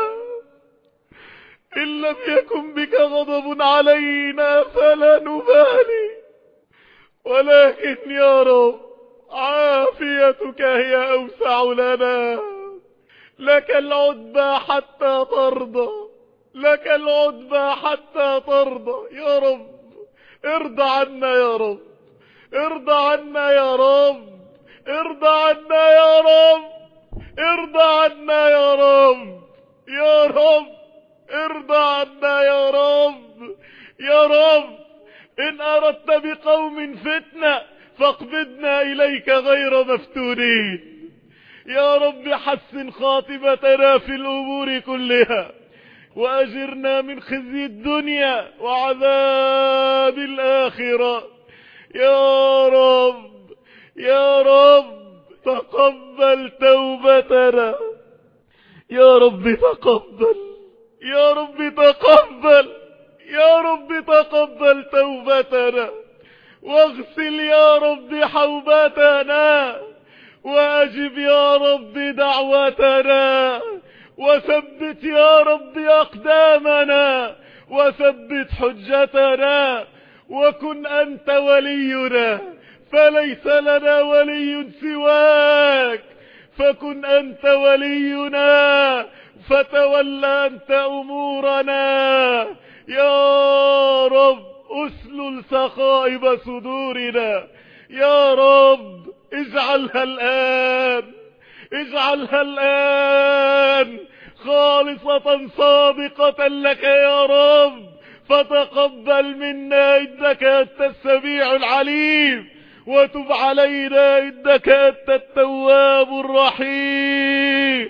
إن لم يكن بك غضب علينا فلا نبالي، ولكن يا رب عافيتك هي أوسع لنا. لك العتبى حتى ترضى، لك العتبى حتى ترضى يا رب. ارضى عنا يا رب، ارضى عنا يا رب، ارضى عنا يا رب، ارضى عنا يا رب، يا رب ارضى عنا يا رب، يا رب. إن أردت بقوم فتنة فاقبضنا إليك غير مفتونين. يا رب حسن خاتمتنا في الأمور كلها، وأجرنا من خزي الدنيا وعذاب الآخرة. يا رب، يا رب تقبل توبتنا، يا رب تقبل، يا رب تقبل، يا رب تقبل توبتنا، واغسل يا رب حوبتنا، وأجب يا رب دعوتنا، وثبت يا رب أقدامنا، وثبت حجتنا، وكن أنت ولينا فليس لنا ولي سواك، فكن أنت ولينا فتولى أنت أمورنا. يا رب أسلل سخائب صدورنا، يا رب اجعلها الآن، اجعلها الآن خالصة صادقة لك يا رب، فتقبل منا إنك أنت السميع العليم، وتب علينا إنك أنت التواب الرحيم.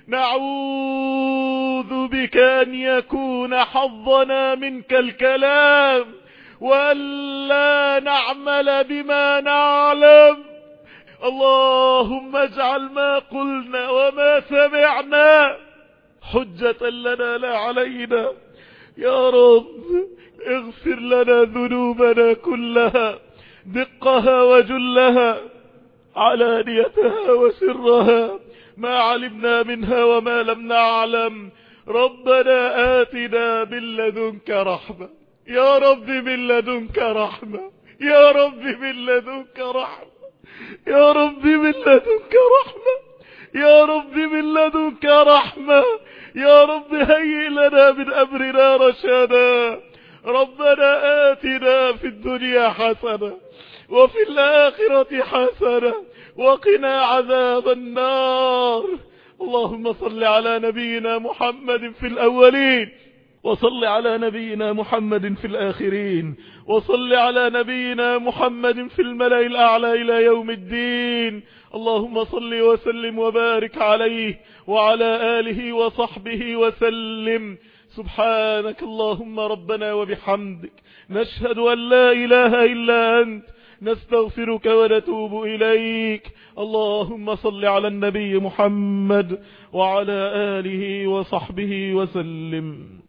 نعوذ بك أن يكون حظنا منك الكلام، وأن لا نعمل بما نعلم. اللهم اجعل ما قلنا وما سمعنا حجة لنا لا علينا. يا رب اغفر لنا ذنوبنا كلها، دقها وجلها، علانيتها وسرها، ما علمنا منها وما لم نعلم. ربنا آتنا من لدنك رحمة، يا رب من لدنك رحمة، يا رب من لدنك رحمة، يا رب من لدنك رحمة، يا رب من لدنك رحمة، يا رب هيئ لنا من أمرنا رشدا. ربنا آتنا في الدنيا حسنة وفي الآخرة حسنة وقنا عذاب النار. اللهم صل على نبينا محمد في الأولين، وصل على نبينا محمد في الآخرين، وصل على نبينا محمد في الملأ الأعلى إلى يوم الدين. اللهم صل وسلم وبارك عليه وعلى آله وصحبه وسلم. سبحانك اللهم ربنا وبحمدك، نشهد أن لا إله إلا أنت، نستغفرك ونتوب إليك. اللهم صل على النبي محمد وعلى آله وصحبه وسلم.